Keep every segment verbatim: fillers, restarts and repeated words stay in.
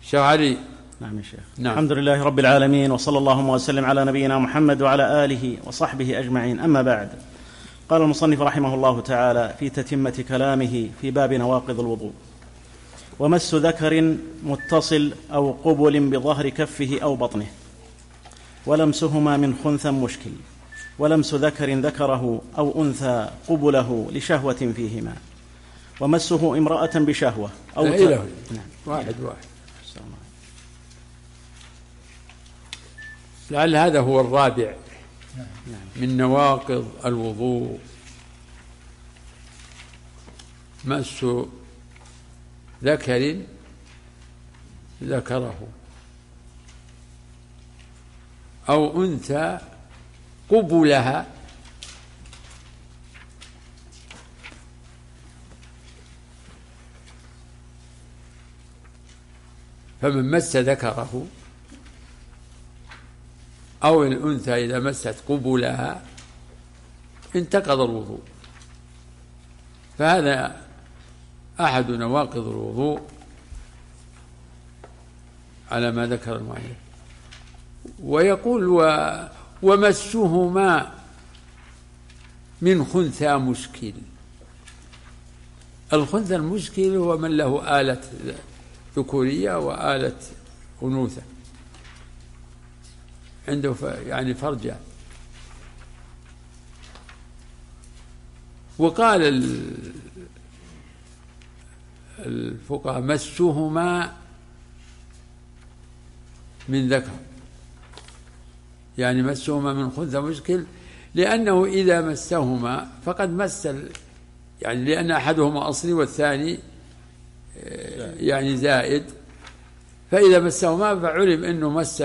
شيخ علي. نعم يا شيخ. نعم. الحمد لله رب العالمين، وصلى اللهم وسلم على نبينا محمد وعلى آله وصحبه أجمعين. أما بعد، قال المصنف رحمه الله تعالى في تتمة كلامه في باب نواقض الوضوء: ومس ذكر متصل أو قبل بظهر كفه أو بطنه، ولمسهما من خنث مشكل، ولمس ذكر ذكره أو أنثى قبله لشهوة فيهما، ومسه امرأة بشهوة أو ت... نعم. واحد واحد لعل هذا هو الرابع من نواقض الوضوء: مس ذكر ذكره أو أنثى قبلها فمن مس ذكره أو الأنثى إذا مست قبلها انتقض الوضوء. فهذا أحد نواقض الوضوء على ما ذكر المؤلف. ويقول و ومسهما من خنثى مشكل. الخنثى المشكل هو من له آلة ذكورية وآلة أنوثة، عنده يعني فرجة. وقال الفقهاء مسهما من ذكر، يعني مسهما من خنثى مشكل، لأنه إذا مسهما فقد مس، يعني لأن أحدهما أصلي والثاني يعني زائد، فإذا مسهما فعلم أنه مس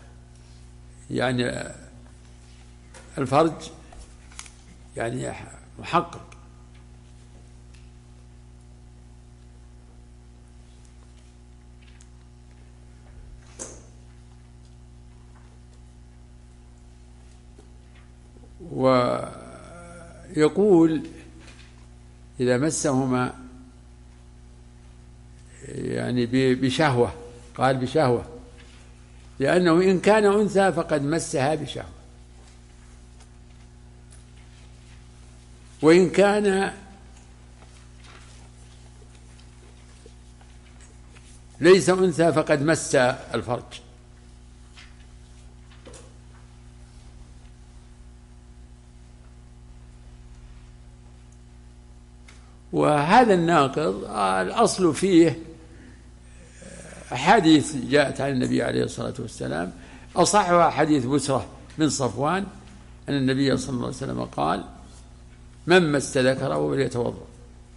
يعني الفرج يعني محقق. ويقول إذا مسهما يعني بشهوة، قال بشهوة، لأنه إن كان أنثى فقد مسها بشهوة، وإن كان ليس أنثى فقد مس الفرج. وهذا الناقض الأصل فيه أحاديث جاءت عن النبي عليه الصلاة والسلام، أصحها حديث بسرة بن صفوان أن النبي صلى الله عليه وسلم قال: من مس ذكره فليتوضأ.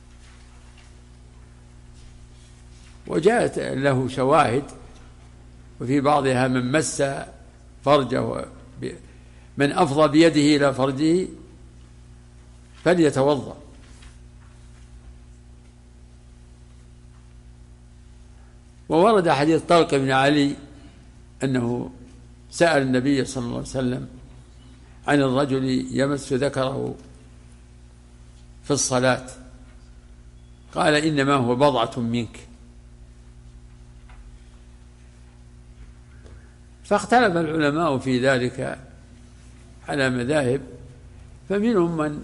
وجاءت له شواهد، وفي بعضها من مس فرجه، من أفضى بيده إلى فرجه فليتوضأ. وورد حديث طلق بن علي أنه سأل النبي صلى الله عليه وسلم عن الرجل يمس ذكره في الصلاة، قال: إنما هو بضعة منك. فاختلف العلماء في ذلك على مذاهب، فمنهم من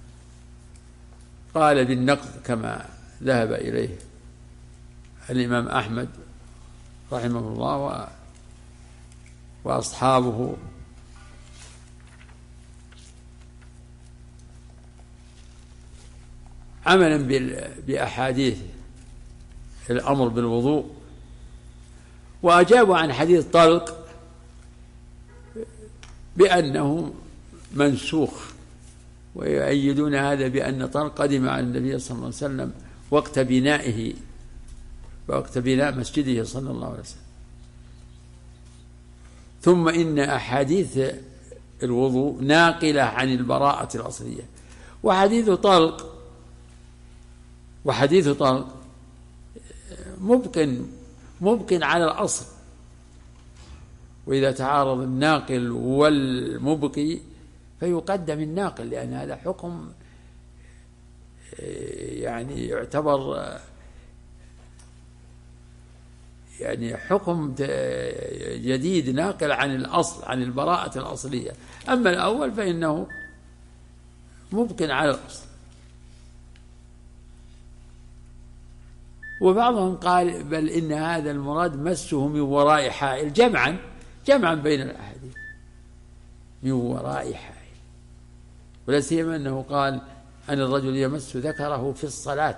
قال بالنقض كما ذهب إليه الإمام أحمد رحمه الله وأصحابه، عملا بأحاديث الأمر بالوضوء. وأجابوا عن حديث طلق بأنه منسوخ، ويؤيدون هذا بأن طلق قدم على النبي صلى الله عليه وسلم وقت بنائه، وقت بناء مسجده صلى الله عليه وسلم. ثم إن أحاديث الوضوء ناقلة عن البراءة الأصلية. وحديث طلق وحديث طلق ممكن ممكن على الأصل، وإذا تعارض الناقل والمبقي فيقدم الناقل، لأن هذا حكم يعني يعتبر يعني حكم جديد ناقل عن الأصل، عن البراءة الأصلية. أما الأول فإنه ممكن على الأصل. وبعضهم قال بل إن هذا المراد مسه من وراء حائل، جمعا جمعا بين الأحاديث، من وراء حائل. ولا سيما أنه قال أن الرجل يمس ذكره في الصلاة،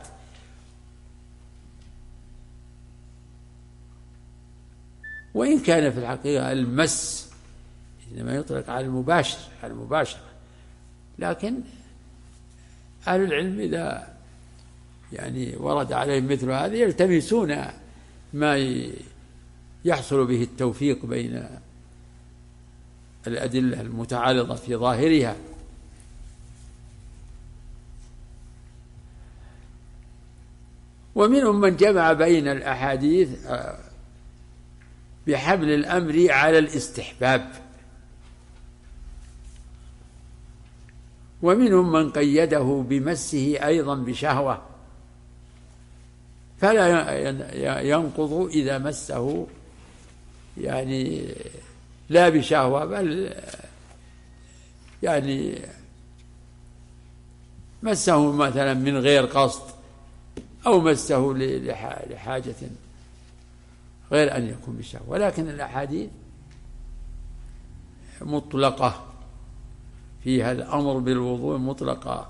وإن كان في الحقيقة المس إنما يطلق على المباشر، على المباشرة، لكن أهل العلم إذا يعني ورد عليهم مثل هذا يلتمسون ما يحصل به التوفيق بين الأدلة المتعارضة في ظاهرها. ومنهم من جمع بين الأحاديث بحمل الأمر على الاستحباب، ومنهم من قيده بمسه أيضا بشهوة، فلا ينقض إذا مسه يعني لا بشهوة بل يعني مسه مثلا من غير قصد، أو مسه لحاجة غير أن يكون بشهوة. ولكن الأحاديث مطلقة فيها الأمر بالوضوء مطلقة.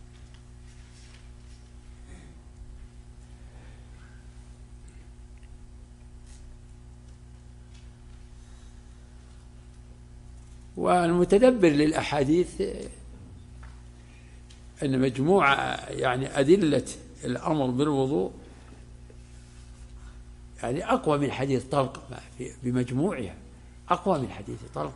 والمتدبر للأحاديث أن مجموعة يعني أدلة الأمر بالوضوء يعني أقوى من حديث طلق بمجموعها، أقوى من حديث طلق.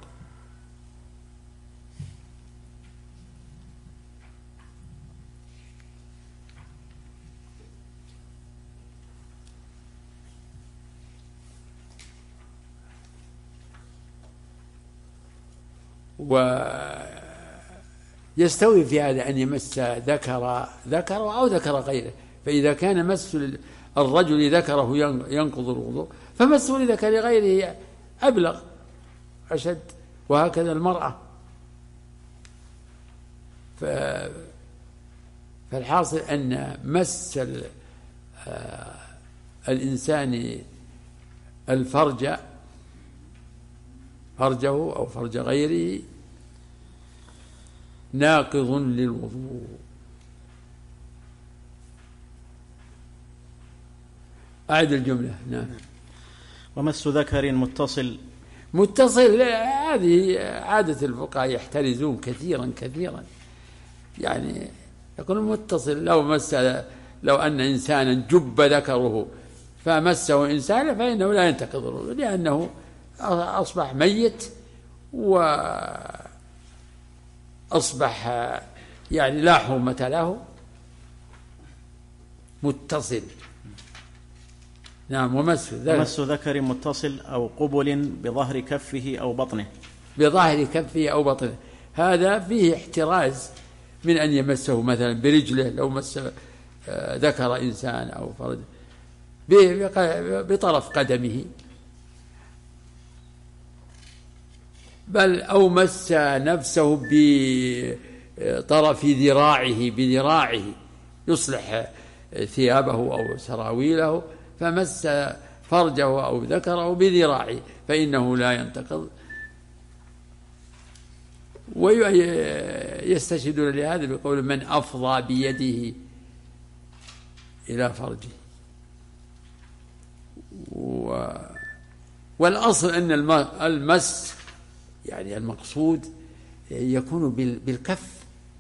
ويستوي في هذا أن يمس ذكر ذكر أو ذكر غيره. فإذا كان مس الرجل ذكره ينقض الوضوء، فمسه لذكر غيره أبلغ أشد، وهكذا المرأة. فالحاصل أن مس الإنسان الفرج، فرجه أو فرج غيره، ناقض للوضوء. أعد الجملة. نعم. ومس ذكر متصل متصل هذه عادة الفقهاء يحترزون كثيرا كثيرا، يعني يكون متصل. لو مس لو أن إنسانا جب ذكره فمسه إنسان فإنه لا ينتقض الوضوء، لأنه أصبح ميت وأصبح يعني لا حرمة له، متصل. نعم. ومس ذكر, ومس ذكر متصل أو قبل بظهر كفه أو بطنه، بظهر كفه أو بطنه، هذا فيه احتراز من أن يمسه مثلا برجله، لو مس ذكر إنسان أو فرد بطرف قدمه، بل أو مس نفسه بطرف ذراعه بذراعه يصلح ثيابه أو سراويله، فمس فرجه أو ذكره بذراعه فإنه لا ينتقض. ويستشهدون لهذا بقول من أفضى بيده إلى فرجه. والأصل أن المس يعني المقصود يكون بالكف،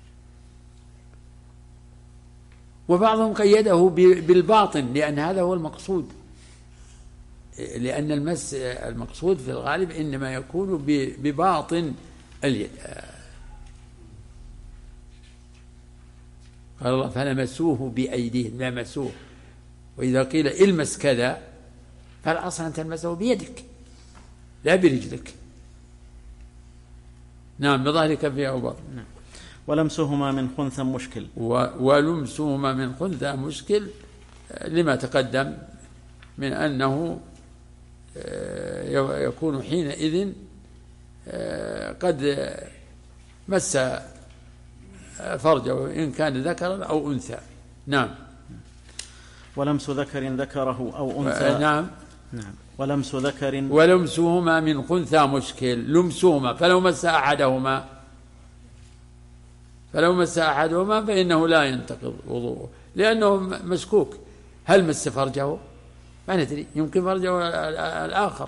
وبعضهم قيده بالباطن لأن هذا هو المقصود، لأن المس المقصود في الغالب إنما يكون بباطن اليد. قال الله فلمسوه بأيديهم، لمسوه. وإذا قيل المس كذا فالأصل أن تلمسه بيدك لا برجلك. نعم. بظهر كفه أو بطن. نعم. ولمسهما من خنثى مشكل، ولمسهما من خنثى مشكل لما تقدم من أنه يكون حينئذ قد مس فرجه إن كان ذكرا أو أنثى. نعم. ولمس ذكر ذكره أو أنثى. نعم. نعم. ولمس ذكر ولمسهما من خنثى مشكل، لمسهما، فلو مس أحدهما فلو مس أحدهما فإنه لا ينتقض وضوءه، لأنه مشكوك، هل مس فرجه؟ ما ندري، يمكن فرجه الآخر.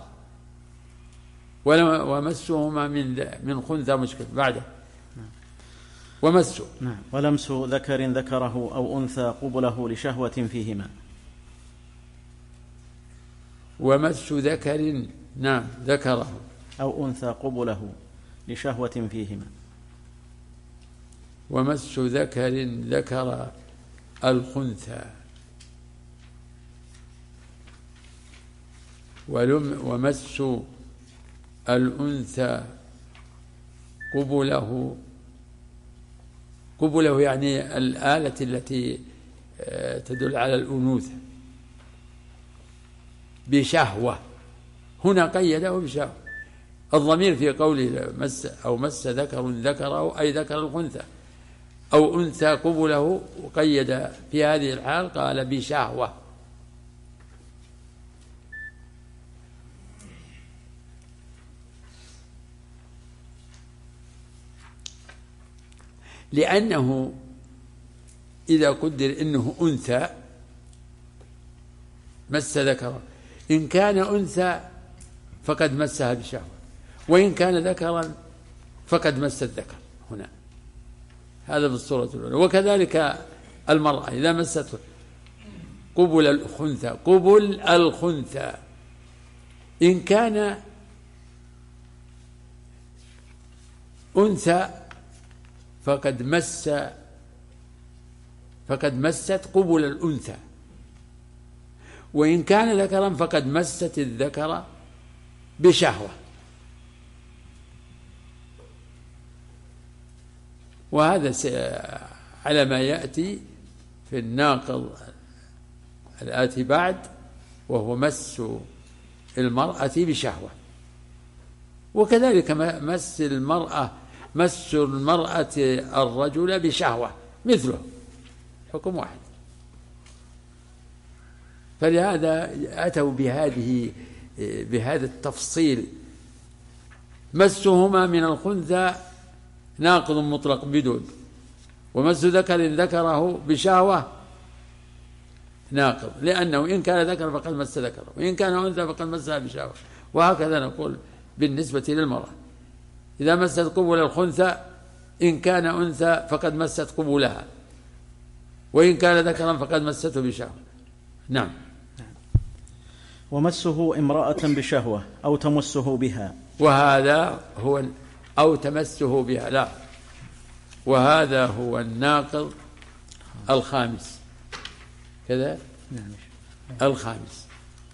ومسهما من من خنثى مشكل بعده. ومس نعم. ولمس ذكر ذكره أو أنثى قبله لشهوة فيهما. ومس ذكر نعم ذكره أو أنثى قبله لشهوة فيهما. ومس ذكر ذكر الخنثى ولم ومس الأنثى قبله قبله يعني الآلة التي تدل على الأنوثة بشهوة، هنا قيده بشهوة. الضمير في قوله مس أو مس ذكر ذكره أي ذكر الخنثى أو أنثى قبله، وقيد في هذه الحال قال بشهوة. لأنه إذا قدر إنه أنثى مس ذكره، إن كان أنثى فقد مسها بشهوة، وإن كان ذكرا فقد مس الذكر هنا، هذا بالصورة الأولى. وكذلك المرأة إذا مست قبل الخنثى قبل الخنثى إن كان أنثى فقد مس فقد مست قبل الأنثى، وإن كان ذكرا فقد مست الذكر بشهوة. وهذا على ما يأتي في الناقض الآتي بعد، وهو مس المرأة بشهوة. وكذلك مس المرأة مس المرأة الرجل بشهوة مثله، حكم واحد. فلهذا أتوا بهذه بهذا التفصيل. مسهما من الخنثى ناقض مطلق بدون، ومس ذكر ذكره بشهوة ناقض، لأنه إن كان ذكر فقد مس ذكره، وإن كان أنثى فقد مسها بشهوة. وهكذا نقول بالنسبة للمرأة، إذا مست قبل الخنثى إن كان أنثى فقد مست قبولها، وإن كان ذكرا فقد مسته بشهوة. نعم. ومسه امرأة بشهوة أو تمسه بها، وهذا هو أو تمسه بها، لا، وهذا هو الناقض الخامس كذا. الخامس.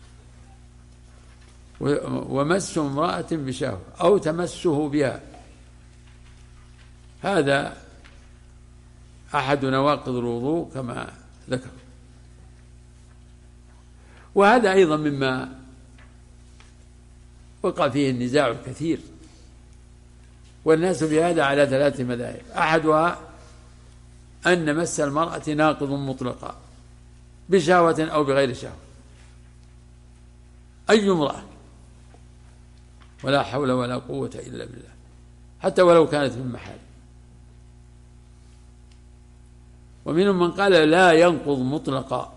ومس امرأة بشهوة أو تمسه بها، هذا أحد نواقض الوضوء كما ذكر. وهذا أيضا مما وقع فيه النزاع الكثير، والناس بهذا على ثلاث مذاهب. أحدها أن مس المرأة ناقض مطلقا بشهوة أو بغير شهوة، أي امرأة، ولا حول ولا قوة إلا بالله، حتى ولو كانت من محال. ومنهم من قال لا ينقض مطلقا،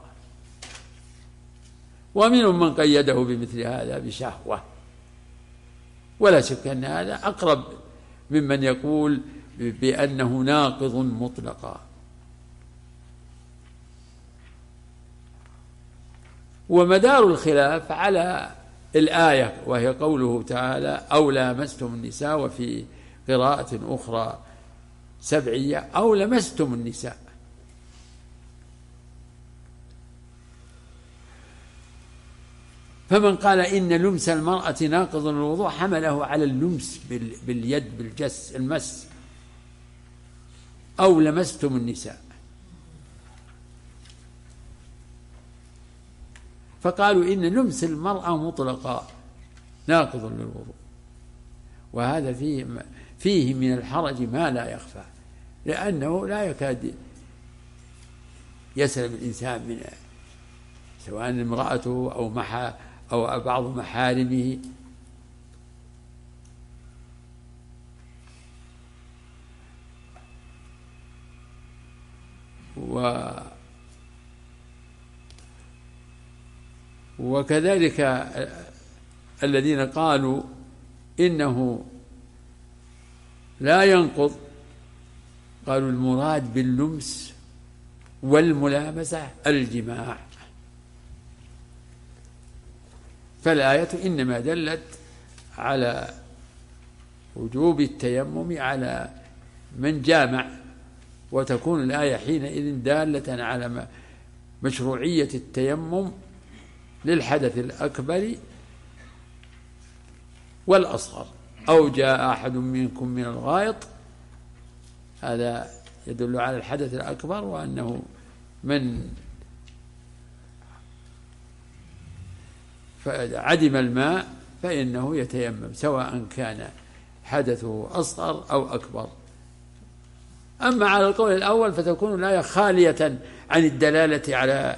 ومنهم من قيده بمثل هذا بشهوة. ولا شك أن هذا أقرب ممن يقول بأنه ناقض مطلقا. ومدار الخلاف على الآية، وهي قوله تعالى أو لامستم النساء، وفي قراءة أخرى سبعية أو لمستم النساء. فمن قال إن لمس المرأة ناقض الوضوء حمله على اللمس باليد بالجس المس، أو لمستم النساء، فقالوا إن لمس المرأة مطلقا ناقض للوضوء. وهذا فيه فيه من الحرج ما لا يخفى، لأنه لا يكاد يسلم الإنسان من سواء امرأته أو محا أو بعض محارمه. و وكذلك الذين قالوا إنه لا ينقض، قالوا المراد باللمس والملامسة الجماع، فالآية إنما دلت على وجوب التيمم على من جامع، وتكون الآية حينئذ دالة على مشروعية التيمم للحدث الأكبر والأصغر. أو جاء أحد منكم من الغائط، هذا يدل على الحدث الأكبر، وأنه من عدم الماء فإنه يتيمم سواء كان حدثه أصغر أو أكبر. أما على القول الأول فتكون الآية خالية عن الدلالة على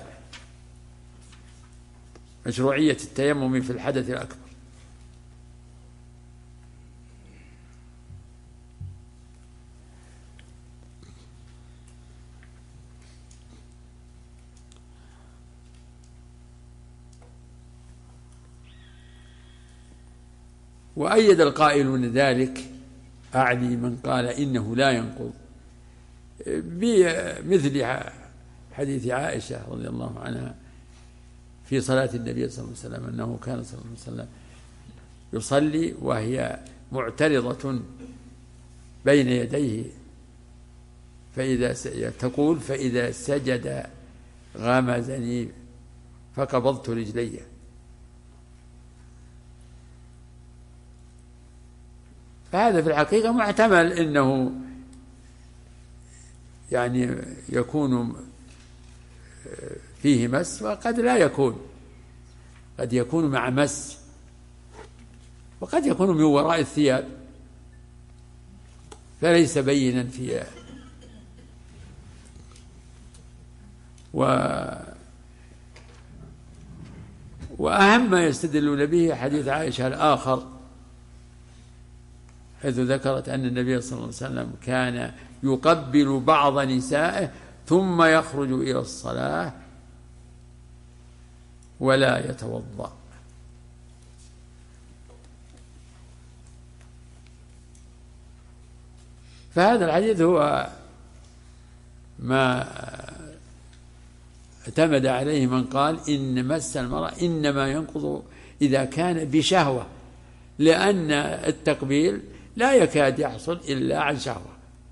مشروعية التيمم في الحدث الأكبر. وأيد القائلون ذلك، أعني من قال إنه لا ينقض، بمثل حديث عائشة رضي الله عنها في صلاة النبي صلى الله عليه وسلم، أنه كان صلى الله عليه وسلم يصلي وهي معترضة بين يديه، فإذا تقول فإذا سجد غمزني فقبضت رجلي. فهذا في الحقيقة محتمل إنه يعني يكون فيه مس، وقد لا يكون، قد يكون مع مس، وقد يكون من وراء الثياب، فليس بينا فيها. و وأهم ما يستدلون به حديث عائشة الآخر، حيث ذكرت أن النبي صلى الله عليه وسلم كان يقبل بعض نسائه ثم يخرج إلى الصلاة ولا يتوضأ. فهذا الحديث هو ما اعتمد عليه من قال إن مس المرأة إنما ينقض إذا كان بشهوة، لأن التقبيل لا يكاد يحصل إلا عن شهوة.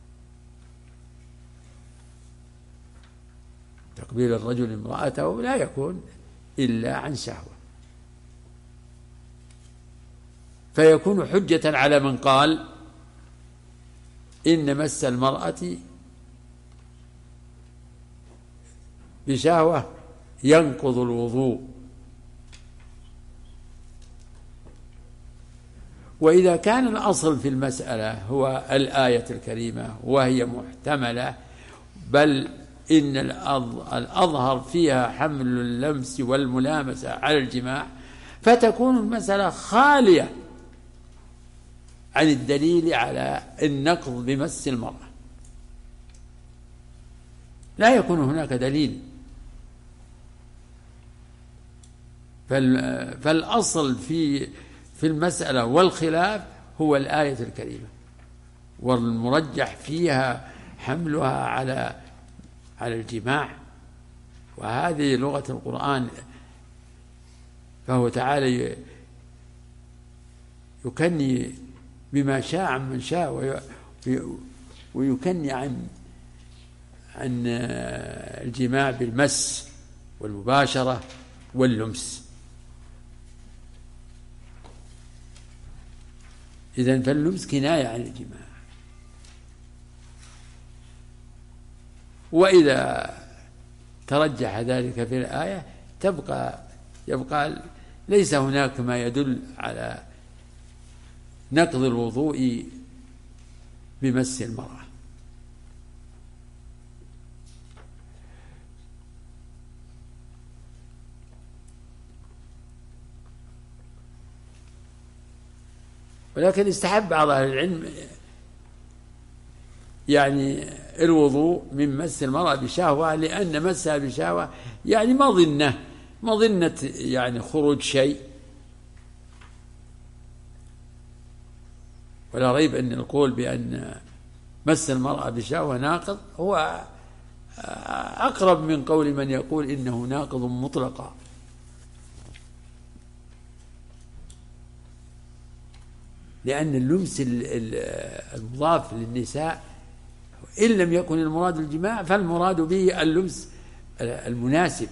تقبيل الرجل امرأته لا يكون إلا عن شهوة، فيكون حجة على من قال إن مس المرأة بشهوة ينقض الوضوء. وإذا كان الأصل في المسألة هو الآية الكريمة وهي محتملة، بل إن الأظهر فيها حمل اللمس والملامسة على الجماع، فتكون المسألة خالية عن الدليل على النقض بمس المرأة، لا يكون هناك دليل. فالأصل في في المسألة والخلاف هو الآية الكريمة، والمرجح فيها حملها على على الجماع، وهذه لغة القرآن، فهو تعالى يكني بما شاء عن من شاء، ويكني عن عن الجماع بالمس والمباشرة واللمس. إذن فاللمس كناية عن الجماع. وإذا ترجح ذلك في الآية تبقى يبقى ليس هناك ما يدل على نقض الوضوء بمس المرأة. ولكن استحب بعض أهل العلم يعني الوضوء من مس المرأة بشهوة، لأن مسها بشهوة يعني مظنة مظنة يعني خروج شيء، ولا ريب أن القول بأن مس المرأة بشهوة ناقض هو أقرب من قول من يقول إنه ناقض مطلقا. لأن اللمس المضاف للنساء إن لم يكن المراد الجماع فالمراد به اللمس المناسب،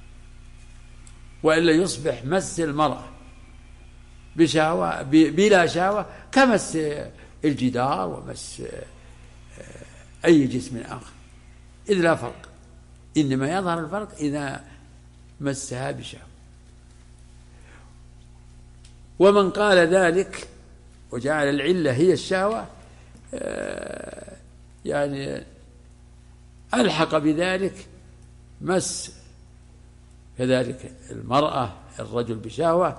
وإلا يصبح مس المرأة بشهوة بلا شهوة كمس الجدار ومس أي جسم آخر، إذ لا فرق، إنما يظهر الفرق إذا مسها بشهوة. ومن قال ذلك وجعل العلة هي الشهوة يعني ألحق بذلك مس كذلك المرأة الرجل بشهوة،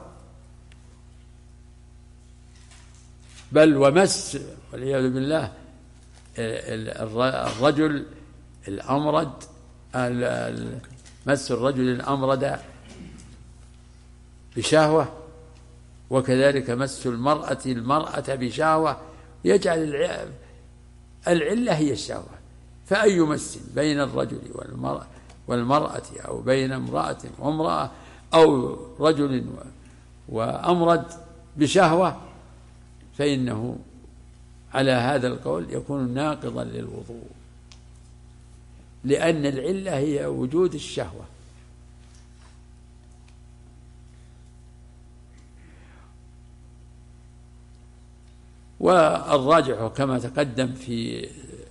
بل ومس والعياذ بالله الرجل الأمرد، مس الرجل الأمرد بشهوة، وكذلك مس المرأة المرأة بشهوة، يجعل العلة هي الشهوة. فأي مس بين الرجل والمرأة والمرأة أو بين امرأة وامرأة أو رجل وأمرد بشهوة فإنه على هذا القول يكون ناقضا للوضوء، لأن العلة هي وجود الشهوة. والراجح كما تقدم في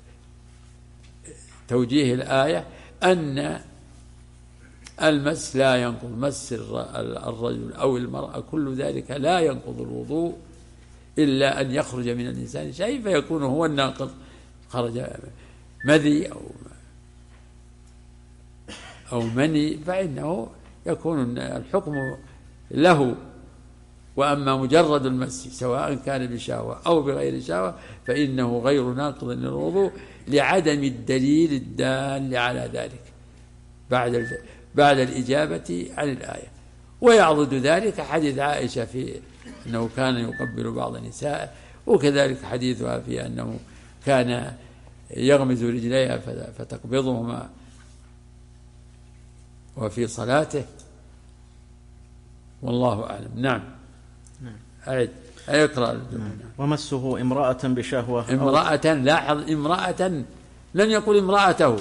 توجيه الآية أن المس لا ينقض، مس الرجل أو المرأة كل ذلك لا ينقض الوضوء إلا أن يخرج من الإنسان شيء فيكون هو الناقض، خرج مذي أو أو مني فإنه يكون الحكم له. وأما مجرد المس سواء كان بشهوة أو بغير شهوة فإنه غير ناقض للوضوء لعدم الدليل الدال على ذلك بعد بعد الإجابة عن الآية. ويعضد ذلك حديث عائشة في أنه كان يقبل بعض النساء، وكذلك حديثها في أنه كان يغمز رجليها فتقبضهما وفي صلاته، والله أعلم. نعم. أعد أيقرأ الجملة. ومسه امرأة بشهوة، امرأة، لاحظ امرأة لم يقل امرأته،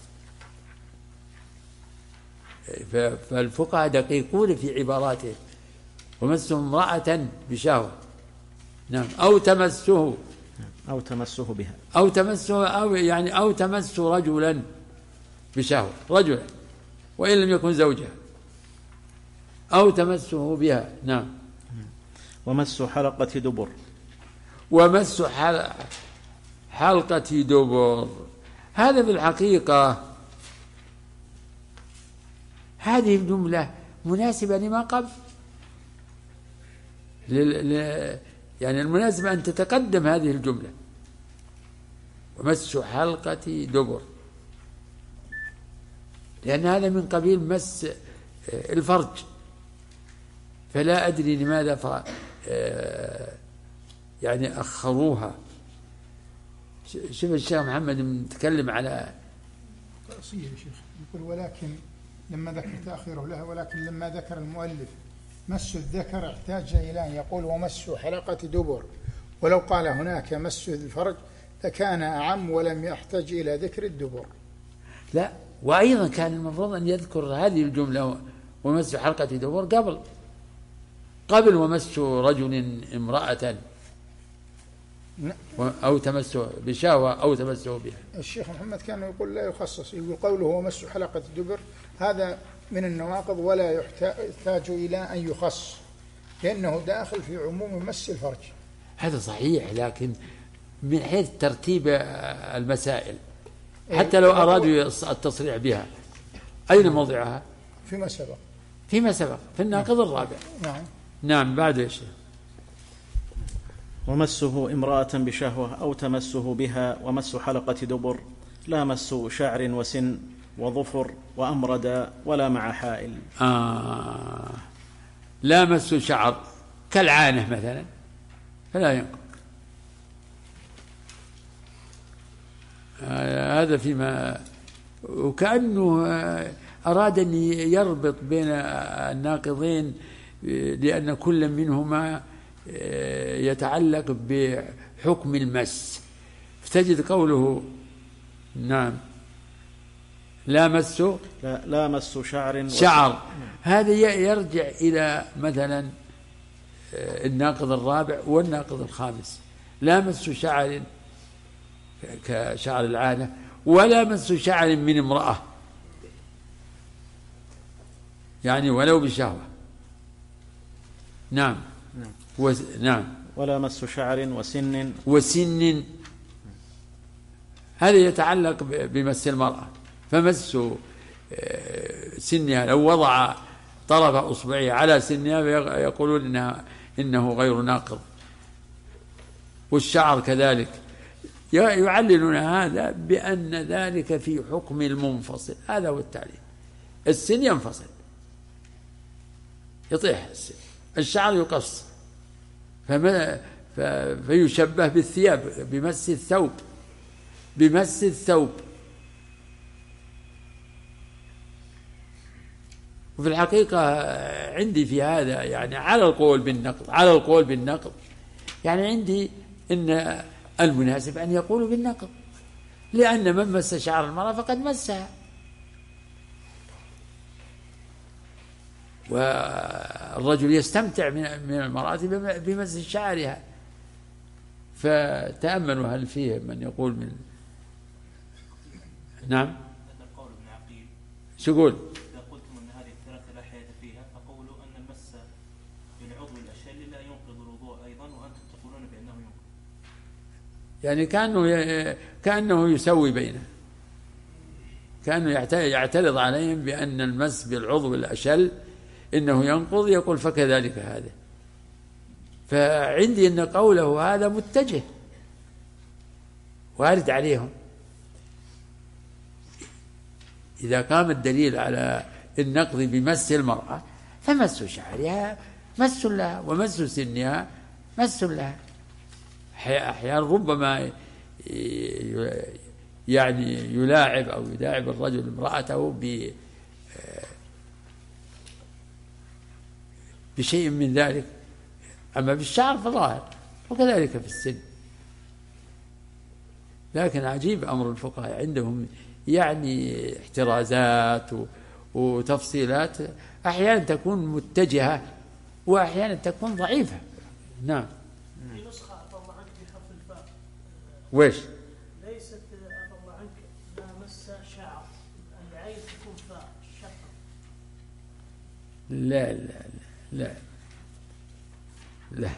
فالفقهاء دقيقون في عباراته. ومسه امرأة بشهوة، نعم، أو تمسه أو تمسه بها أو تمسه أو يعني أو تمس رجلا بشهوة، رجلا وإن لم يكن زوجها، أو تمسه بها. نعم. ومس حلقة دبر، ومس حلقة دبر، هذا بالحقيقة هذه الجملة مناسبة لما قبل، يعني المناسب أن تتقدم هذه الجملة ومس حلقة دبر، لأن هذا من قبيل مس الفرج، فلا أدري لماذا ف... يعني أخروها. شوف الشيخ محمد متكلم على تأصيل يا شيخ، يقول ولكن لما ذكر تأخيره لها، ولكن لما ذكر المؤلف مس الذكر احتاج إلى أن يقول ومس حلقة دبر، ولو قال هناك مس الفرج لكان أعم ولم يحتاج إلى ذكر الدبر. لا، وأيضا كان المفروض أن يذكر هذه الجملة ومس حلقة دبر قبل قبل ومس رجل امرأة أو تمسه بشهوة أو تمسه بها. الشيخ محمد كان يقول لا يخصص، يقول قوله ومس حلقة الدبر هذا من النواقض ولا يحتاج إلى أن يخص، لأنه داخل في عموم مس الفرج. هذا صحيح، لكن من حيث ترتيب المسائل حتى لو أرادوا التصريح بها أين موضعها؟ فيما سبق فيما سبق في الناقض الرابع. نعم نعم. بعد إيش؟ ومسه امرأة بشهوة أو تمسه بها، ومس حلقة دبر، لا مس شعر وسن وظفر وأمرد ولا مع حائل. آه. لا مس شعر كالعانة مثلا فلا ينقض. آه هذا فيما، وكأنه أراد أن يربط بين الناقضين لأن كل منهما يتعلق بحكم المس، فتجد قوله نعم لا مس لا, لا مس شعر شعر، هذا يرجع إلى مثلا الناقض الرابع والناقض الخامس. لا مس شعر كشعر العانة، ولا مس شعر من امرأة يعني ولو بشهوة. نعم نعم. وز... نعم. ولا مس شعر وسن وسن، هذا يتعلق بمس المرأة، فمس سنها لو وضع طرف أصبعه على سنها يقولون إنها إنه غير ناقض. والشعر كذلك يعللون هذا بأن ذلك في حكم المنفصل. هذا هو التعليل. السن ينفصل يطيح السن، الشعر يقص، فما فيشبه بالثياب بمس الثوب بمس الثوب. وفي الحقيقة عندي في هذا يعني على القول بالنقض على القول بالنقض يعني عندي إن المناسب أن يقولوا بالنقض، لأن من مس شعر المرأة فقد مسها، والرجل يستمتع من المرأة بمس شعرها. فتأملوا هل فيه من يقول من نعم. شو يقول؟ إذا قلتم أن هذه الثلاثة لا حياة فيها فقولوا أن المس بالعضو الأشل لا ينقض الوضوء أيضا، وأنتم تقولون بأنه ينقض. يعني كأنه كأنه يسوي بينه، كأنه يعترض عليهم بأن المس بالعضو الأشل إنه ينقض، يقول فكذلك هذا. فعندي أن قوله هذا متجه وارد عليهم. إذا قام الدليل على النقض بمس المرأة فمس شعرها مس لها، ومس سنها مس لها. أحيانا ربما يعني يلاعب أو يداعب الرجل امرأته ب بشيء من ذلك، أما بالشعر فظاهر، وكذلك في السن. لكن عجيب أمر الفقهاء، عندهم يعني احترازات وتفصيلات أحيانا تكون متجهة وأحيانا تكون ضعيفة. نعم. في نسخة عفى الله عنك بحرف الفاء. ويش؟ ليست عفى الله عنك لا مس شعر، العين تكون فاء شعر. لا لا لا لا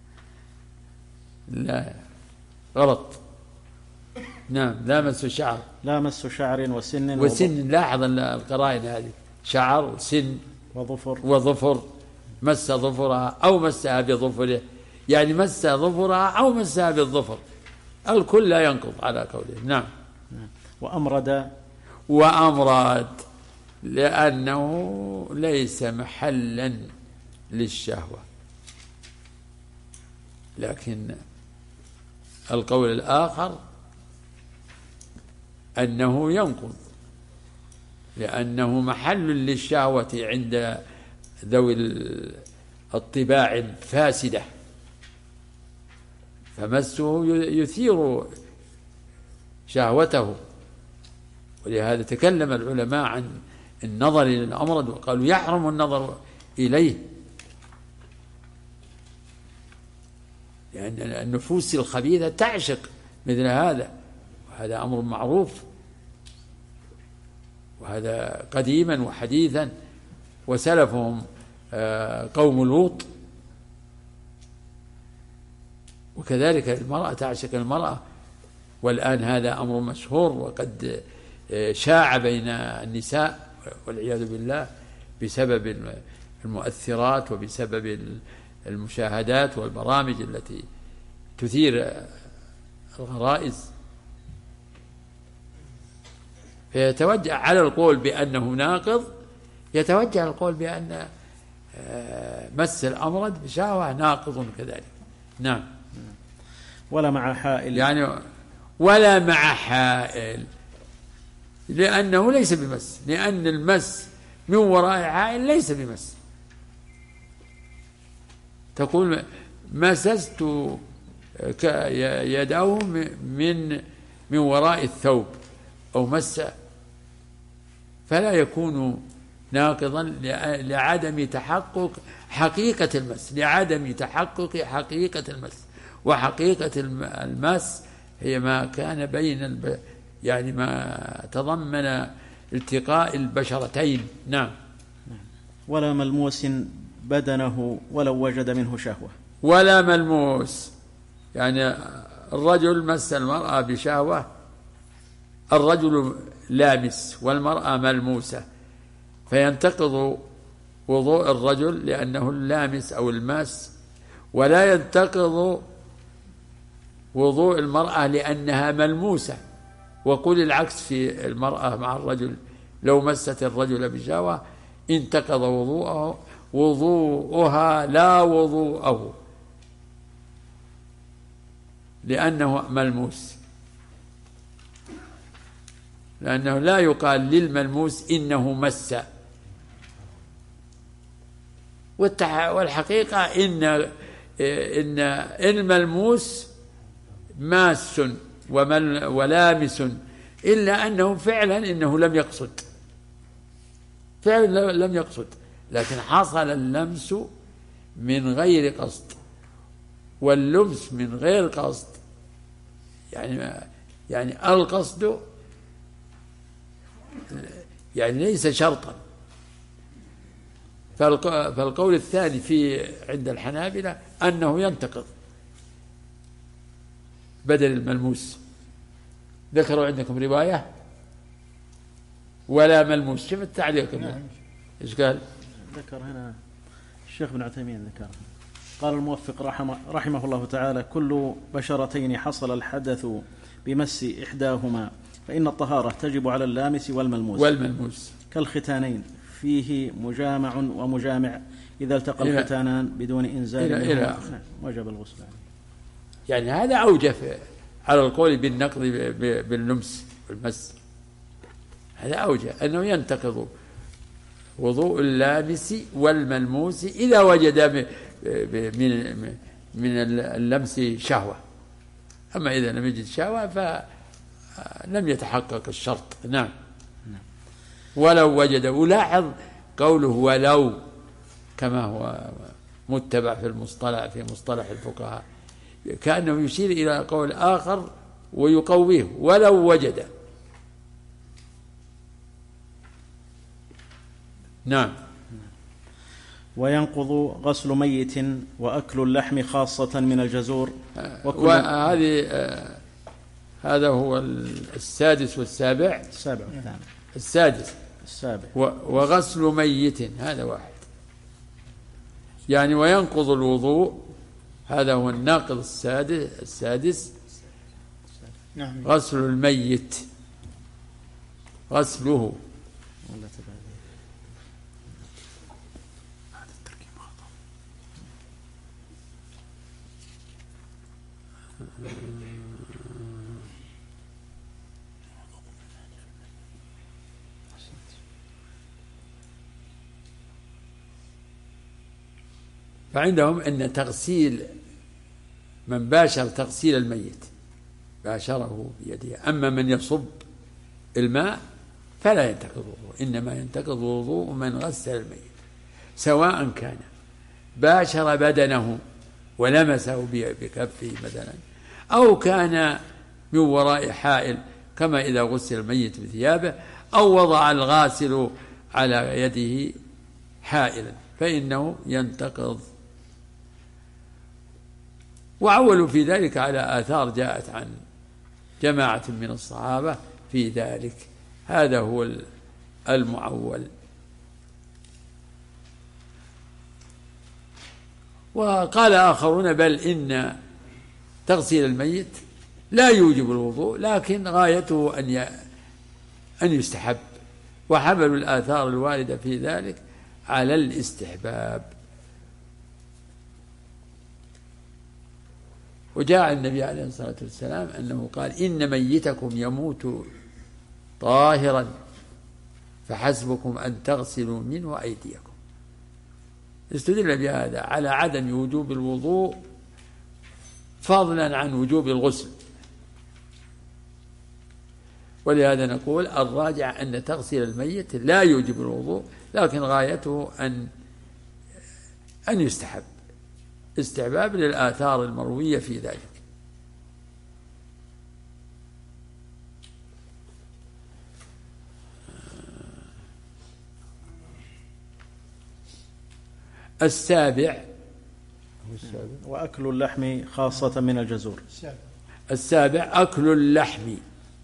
لا غلط. نعم. لا مس شعر لا مس شعر وسن وسن. لاحظ القرائن هذه، شعر وسن وظفر وظفر. مس ظفرها أو مسها بظفره، يعني مس ظفرها أو مسها بالظفر، الكل لا ينقض على قوله. نعم. وأمرد وأمرد لأنه ليس محلا للشهوة. لكن القول الآخر أنه ينقض لأنه محل للشهوة عند ذوي الطباع الفاسدة، فمسه يثير شهوته. ولهذا تكلم العلماء عن النظر إلى الأمرد وقالوا يحرم النظر إليه، لأن النفوس الخبيثة تعشق مثل هذا، وهذا أمر معروف، وهذا قديما وحديثا وسلفهم قوم لوط. وكذلك المرأة تعشق المرأة، والآن هذا أمر مشهور وقد شاع بين النساء والعياذ بالله بسبب المؤثرات وبسبب المشاهدات والبرامج التي تثير الغرائز. فيتوجه على القول بأنه ناقض، يتوجه القول بأن مس الأمرد بشهوة ناقض كذلك. نعم. ولا مع حائل، يعني ولا مع حائل، لأنه ليس بمس، لأن المس من وراء حائل ليس بمس. تقول مسست يده من من وراء الثوب أو مس، فلا يكون ناقضا لعدم تحقق حقيقة المس، لعدم تحقق حقيقة المس. وحقيقة المس هي ما كان بين الب... يعني ما تضمن التقاء البشرتين. نعم. ولا ملموس بدنه ولو وجد منه شهوة. ولا ملموس، يعني الرجل مس المرأة بشهوة، الرجل لامس والمرأة ملموسة، فينتقض وضوء الرجل لأنه اللامس أو الماس، ولا ينتقض وضوء المرأة لأنها ملموسة. وقل العكس في المرأة مع الرجل، لو مست الرجل بشهوة انتقض وضوءه وضوءها لا وضوءه، لأنه ملموس، لأنه لا يقال للملموس إنه مس. والحقيقة إن إن الملموس ماس ولامس، إلا أنه فعلا إنه لم يقصد، فعلا لم يقصد، لكن حصل اللمس من غير قصد، واللمس من غير قصد يعني يعني القصد يعني ليس شرطا. فالقول الثاني في عند الحنابلة أنه ينتقض بدل الملموس. ذكروا عندكم رواية ولا ملموس، شوف التعليق. نعم. إيش قال؟ ذكر هنا الشيخ ابن عثيمين ذكر، قال الموفق رحمه, رحمه الله تعالى: كل بشرتين حصل الحدث بمس إحداهما فإن الطهارة تجب على اللامس والملموس والملموس كالختانين فيه مجامع ومجامع، إذا التقى الختانان بدون إنزال إلى إلى وجب الغسل. يعني هذا أوجف على القول بالنقض باللمس والمس، هذا أوجه أنه ينتقض وضوء اللامس والملموس إذا وجد من من اللمس شهوة، أما إذا لم يجد شهوة فلم يتحقق الشرط. نعم. ولو وجد، ولاحظ قوله ولو كما هو متبع في المصطلح في مصطلح الفقهاء، كأنه يشير إلى قول آخر ويقويه ولو وجد. نعم. وينقض غسل ميت وأكل اللحم خاصة من الجزور. وهذه آه هذا هو السادس والسابع. السابع والثامن. السادس السابع. وغسل ميت هذا واحد، يعني وينقض الوضوء، هذا هو الناقض السادس السادس. نعم. غسل الميت، غسله. فعندهم أن تغسيل من باشر تغسيل الميت باشره بيده، أما من يصب الماء فلا ينتقض وضوء، إنما ينتقض وضوء من غسل الميت، سواء كان باشر بدنه ولمسه بكفه مثلا، أو كان من وراء حائل كما إذا غسل الميت بثيابه، أو وضع الغاسل على يده حائلا فإنه ينتقض. وعولوا في ذلك على آثار جاءت عن جماعة من الصحابة في ذلك، هذا هو المعول. وقال آخرون بل إن تغسيل الميت لا يوجب الوضوء لكن غايته أن أن يستحب، وحملوا الآثار الواردة في ذلك على الاستحباب. وجاء النبي عليه الصلاة والسلام أنه قال إن ميتكم يموت طاهرا فحسبكم أن تغسلوا منه أيديكم. استدل بهذا على عدم وجوب الوضوء فضلا عن وجوب الغسل، ولهذا نقول الراجع أن تغسيل الميت لا يوجب الوضوء لكن غايته أن أن يستحب، استحباب للآثار المروية في ذلك. السابع وأكل اللحم خاصة من الجزور. السابع أكل اللحم.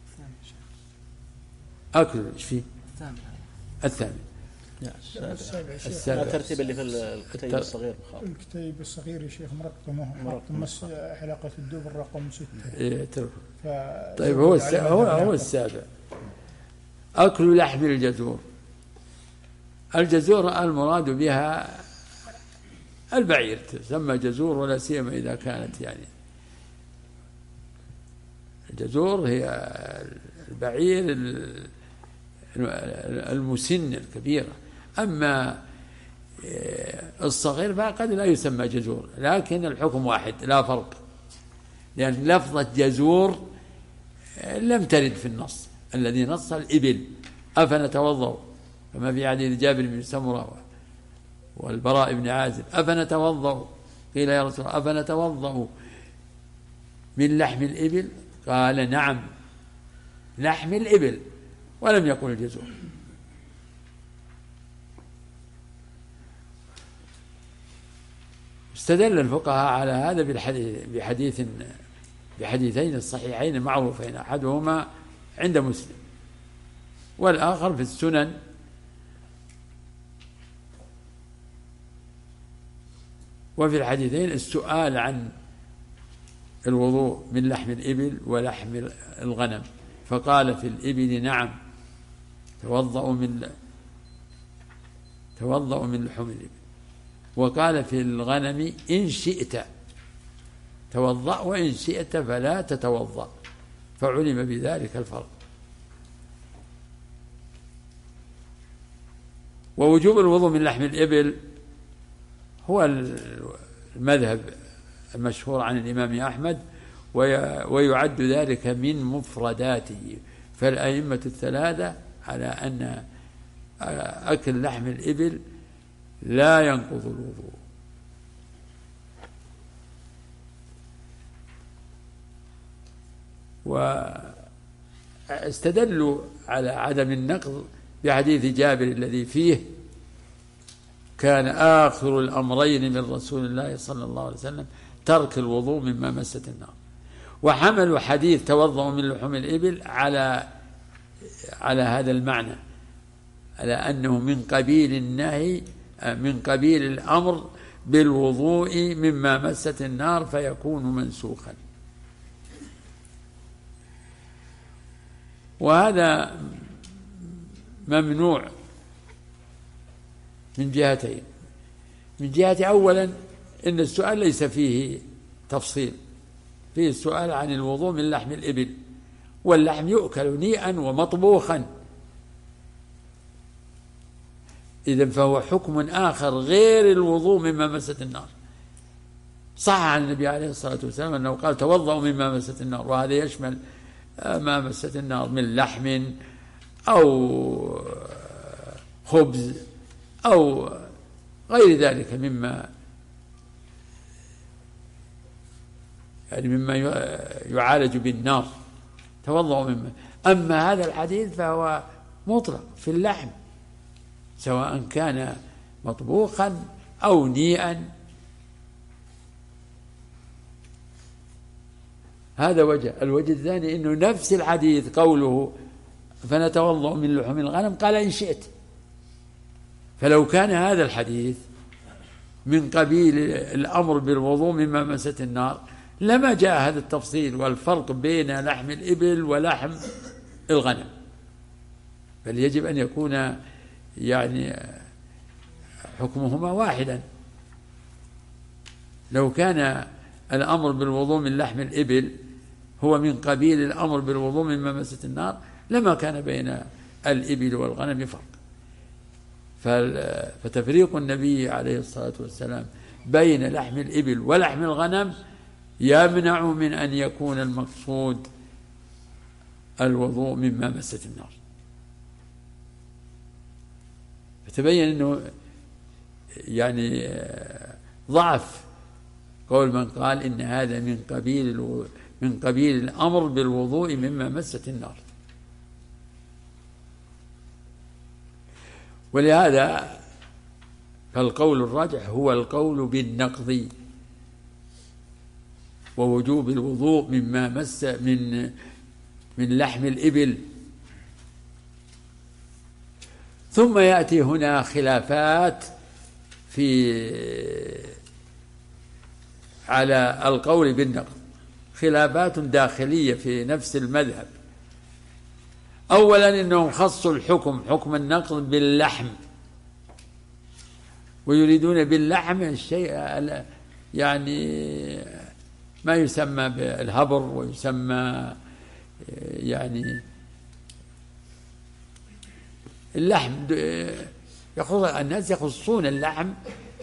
أكل إيش فيه؟ الثامن. السابع. السابع ترتيب اللي في الكتيب الصغير. الكتيب الصغير يا شيخ مرقمه مرقم حلقة الدبر رقم ستة. إيه طيب هو السابع هو هو السابع أكل لحم الجزور. الجزور المراد بها البعير، تسمى جزور ولا سيما إذا كانت يعني الجزور هي البعير المسن الكبيرة. أما الصغير فقد لا يسمى جزور لكن الحكم واحد لا فرق، لأن لفظة جزور لم ترد في النص. الذي نص الإبل أفنتوضأ كما في حديث جابر بن سمرة والبراء بن عازب أفنتوضأ قيل يا رسول الله أفنتوضأ من لحم الإبل قال نعم لحم الإبل ولم يقل الجزور. استدل الفقهاء على هذا بحديث بحديثين الصحيحين المعروفين، أحدهما عند مسلم والآخر في السنن، وفي الحديثين السؤال عن الوضوء من لحم الإبل ولحم الغنم، فقال في الإبل نعم توضأوا من توضأوا من لحوم الإبل، وقال في الغنم إن شئت توضأ وإن شئت فلا تتوضأ، فعلم بذلك الفرق. ووجوب الوضوء من لحم الإبل هو المذهب المشهور عن الإمام أحمد، ويعد ذلك من مفرداته، فالأئمة الثلاثة على أن أكل لحم الإبل لا ينقض الوضوء. واستدلوا على عدم النقض بحديث جابر الذي فيه كان آخر الأمرين من رسول الله صلى الله عليه وسلم ترك الوضوء مما مست النار، وحملوا حديث توضأوا من لحوم الإبل على على هذا المعنى، على أنه من قبيل النهي من قبيل الأمر بالوضوء مما مست النار فيكون منسوخا. وهذا ممنوع من جهتين. من جهة أولا إن السؤال ليس فيه تفصيل، فيه السؤال عن الوضوء من لحم الإبل، واللحم يؤكل نيئا ومطبوخا، إذن فهو حكم آخر غير الوضوء مما مست النار. صح عن النبي عليه الصلاة والسلام أنه قال توضأوا مما مست النار، وهذا يشمل ما مست النار من لحم أو خبز أو غير ذلك مما يعني مما يعالج بالنار، توضأوا مما. أما هذا الحديث فهو مطلق في اللحم، سواء كان مطبوخا أو نيئا. هذا وجه. الوجه الثاني أنه نفس الحديث قوله فنتوضأ من لحوم الغنم قال إن شئت. فلو كان هذا الحديث من قبيل الأمر بالوضوء مما مست النار لما جاء هذا التفصيل والفرق بين لحم الإبل ولحم الغنم، بل يجب أن يكون يعني حكمهما واحدا. لو كان الأمر بالوضوء من لحم الإبل هو من قبيل الأمر بالوضوء مما مست النار لما كان بين الإبل والغنم فرق. فتفريق النبي عليه الصلاة والسلام بين لحم الإبل ولحم الغنم يمنع من أن يكون المقصود الوضوء مما مست النار. فتبين أنه يعني ضعف قول من قال إن هذا من قبيل من قبيل الأمر بالوضوء مما مست النار. ولهذا فالقول الراجح هو القول بالنقض ووجوب الوضوء مما مس من من لحم الإبل. ثم يأتي هنا خلافات في على القول بالنقض، خلافات داخلية في نفس المذهب. أولا إنهم خصوا الحكم حكم النقض باللحم، ويريدون باللحم الشيء يعني ما يسمى بالهبر ويسمى يعني اللحم. الناس يخصون اللحم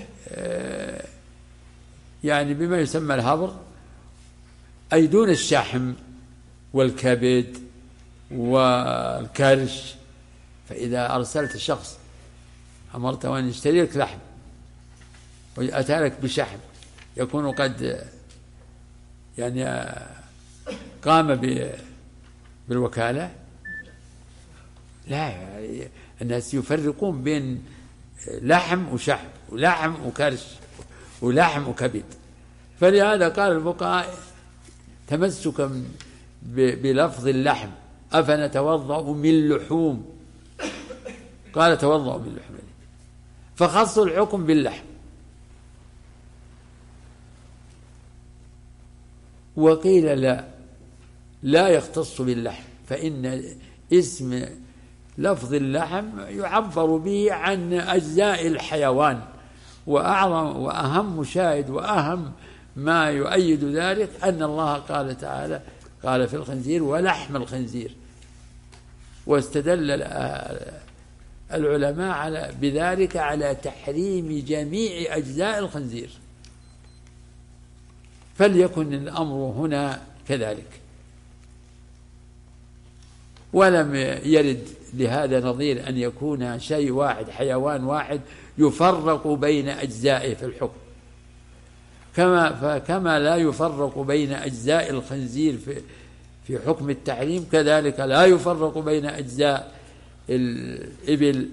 يعني بما يسمى الهبر، أي دون الشحم والكبد والكرش. فإذا أرسلت شخص أمرته أن يشتري لك لحم وأتى لك بشحم يكون قد يعني قام بالوكالة، لا، الناس يفرقون بين لحم وشحم ولحم وكرش ولحم وكبد. فلهذا قال الفقهاء تمسكا بلفظ اللحم أفنتوضأ من لحوم، قال توضأ من لحوم، فخصوا الحكم باللحم. وقيل لا لا يختص باللحم، فإن اسم لفظ اللحم يعبر به عن أجزاء الحيوان، وأعظم وأهم شاهد وأهم ما يؤيد ذلك أن الله قال تعالى قال في الخنزير ولحم الخنزير. واستدل العلماء على بذلك على تحريم جميع أجزاء الخنزير، فليكن الأمر هنا كذلك. ولم يرد لهذا نظير أن يكون شيء واحد حيوان واحد يفرق بين أجزائه في الحكم، كما فكما لا يفرق بين أجزاء الخنزير في في حكم التحريم، كذلك لا يفرق بين أجزاء الإبل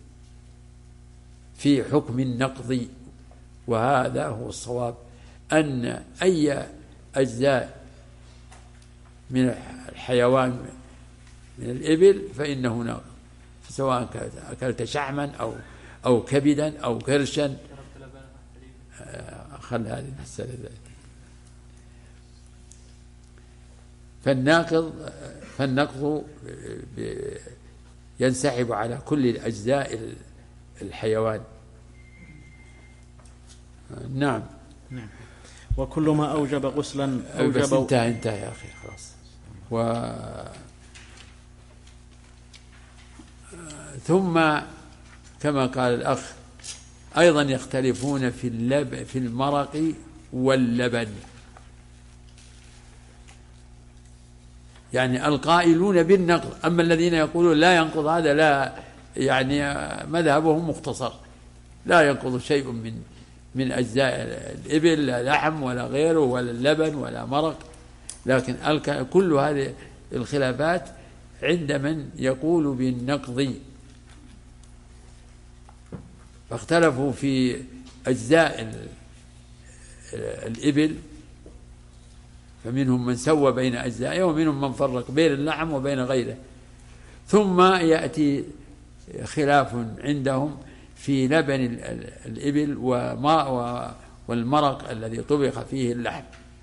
في حكم النقض. وهذا هو الصواب، أن أي أجزاء من الحيوان من الإبل فإنه نقض، سواء أكلت شحما أو أو كبدا أو كرشا. خل هذه المسألة ذلك. فالناقض فالنقض ينسحب على كل الأجزاء الحيوان. نعم. نعم. وكل ما أوجب غسلا أوجب. بس انتهى انتهى يا أخي خلاص. و ثم كما قال الأخ أيضا يختلفون في اللب في المرق واللبن. يعني القائلون بالنقض، أما الذين يقولون لا ينقض هذا لا، يعني مذهبهم مختصر، لا ينقض شيء من من أجزاء الإبل، لا لحم ولا غيره ولا اللبن ولا مرق. لكن كل هذه الخلافات عند من يقول بالنقض. فاختلفوا في أجزاء الإبل، فمنهم من سوى بين أجزائه ومنهم من فرق بين اللحم وبين غيره. ثم يأتي خلاف عندهم في لبن الإبل والمرق الذي طبخ فيه اللحم.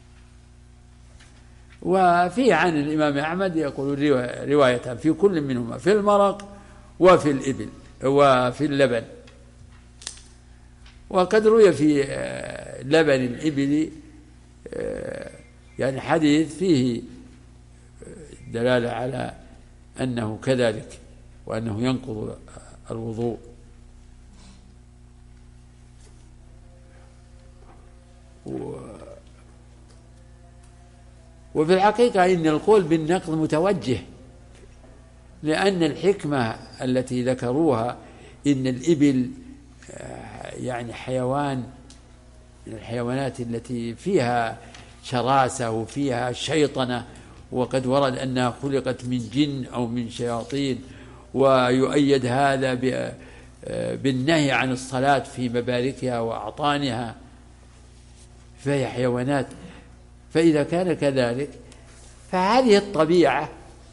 وفي عن الإمام أحمد يقول رواية في كل منهما، في المرق وفي الإبل وفي اللبن. وقد روي في لبن الإبل يعني حديث فيه دلالة على أنه كذلك، وأنه ينقض الوضوء. وفي الحقيقة إن القول بالنقض متوجه، لأن الحكمة التي ذكروها إن الإبل يعني حيوان من الحيوانات التي فيها شراسة وفيها شيطنة، وقد ورد أنها خلقت من جن أو من شياطين، ويؤيد هذا بالنهي عن الصلاة في مباركها وأعطانها، فهي حيوانات. فإذا كان كذلك فهذه الطبيعة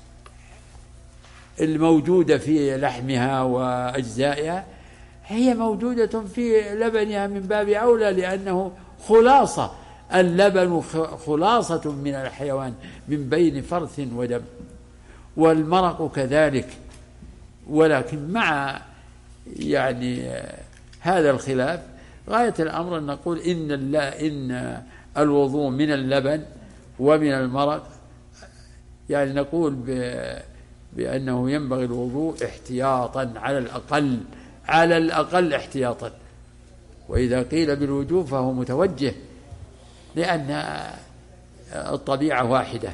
الموجودة في لحمها وأجزائها هي موجودة في لبنها من باب أولى، لأنه خلاصة، اللبن خلاصة من الحيوان من بين فرث ودم، والمرق كذلك. ولكن مع يعني هذا الخلاف غاية الأمر أن نقول إن إن الوضوء من اللبن ومن المرق، يعني نقول بأنه ينبغي الوضوء احتياطا على الأقل على الأقل احتياطا. وإذا قيل بالوجوب فهو متوجه، لأن الطبيعة واحدة،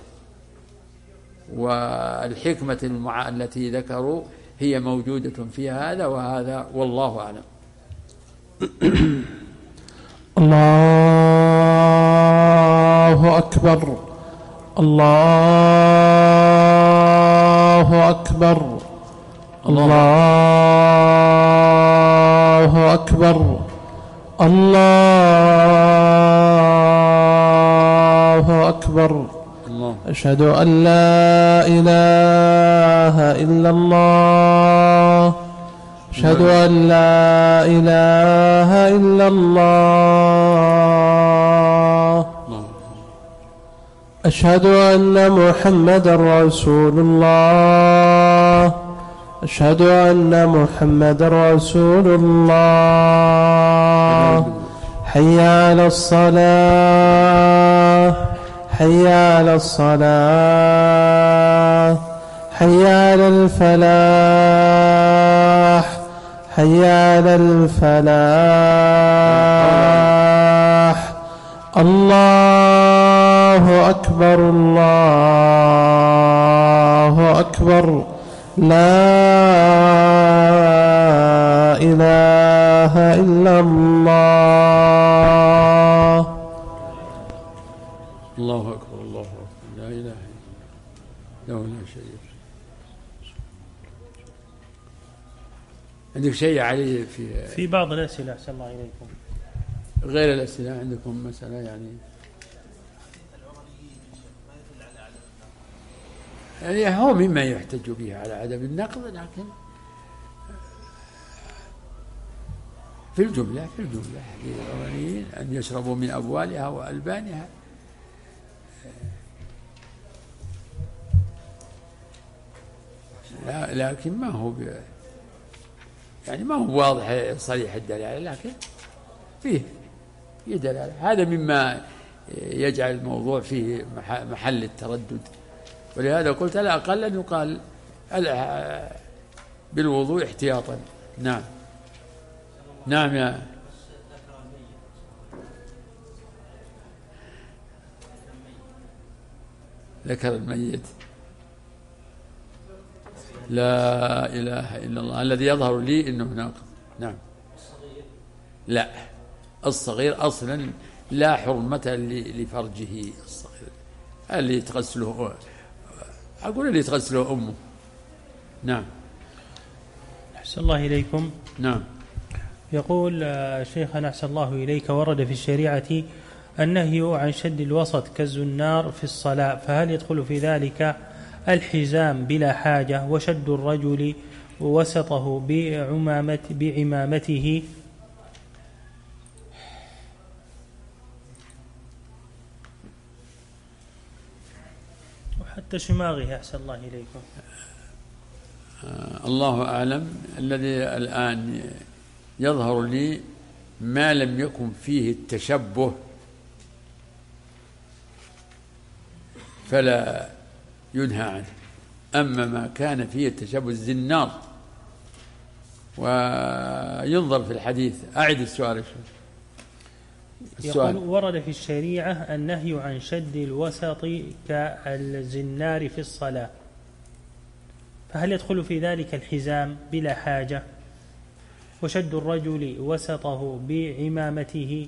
والحكمة المع... التي ذكروا هي موجودة في هذا وهذا، والله أعلم. الله أكبر، الله أكبر، الله أكبر، الله أكبر. أشهد أن لا إله إلا الله، أشهد أن لا إله إلا الله، أشهد أن محمدا رسول الله، أشهد أن محمدا رسول الله. حي على الصلاة، حي على الصلاة، حي على الفلاح، حي على الفلاح. الله أكبر، الله أكبر، لا إله إلا الله. الله أكبر، الله أكبر، لا إله إلا الله لا شريك له. عندك شيء عليه في في بعض الأسئلة أحسن الله إليكم؟ غير الأسئلة عندكم مسألة يعني يعني هو مما يحتج به على عدم النقض، لكن في الجملة في الجملة حديث الأولين أن يشربوا من أبوالها وألبانها. لا لكن ما هو يعني ما هو واضح صريح الدلالة، لكن فيه فيه دلالة. هذا مما يجعل الموضوع فيه محل التردد، ولهذا قلت لا أقل أن يقال بالوضوء احتياطا. نعم نعم يا ذكر الميت، لا إله إلا الله. الذي يظهر لي إنه ناقض. نعم. لا، الصغير أصلا لا حرمة لفرجه. الصغير اللي تغسله، أقول اللي تغسله أمه. نعم. أحسن الله إليكم. نعم. يقول آه، شيخنا أحسن الله إليك، ورد في الشريعة النهي عن شد الوسط كالزنار في الصلاة، فهل يدخل في ذلك الحزام بلا حاجة وشد الرجل وسطه بعمامة بعمامته؟ وحتى شماغه أحسن الله إليكم. آه الله أعلم. الذي الآن يظهر لي ما لم يكن فيه التشبه فلا ينهى عنه، أما ما كان فيه التشبه الزنار وينظر في الحديث. أعد السؤال. يقول ورد في الشريعة النهي عن شد الوسط كالزنار في الصلاة، فهل يدخل في ذلك الحزام بلا حاجة وشد الرجل وسطه بعمامته؟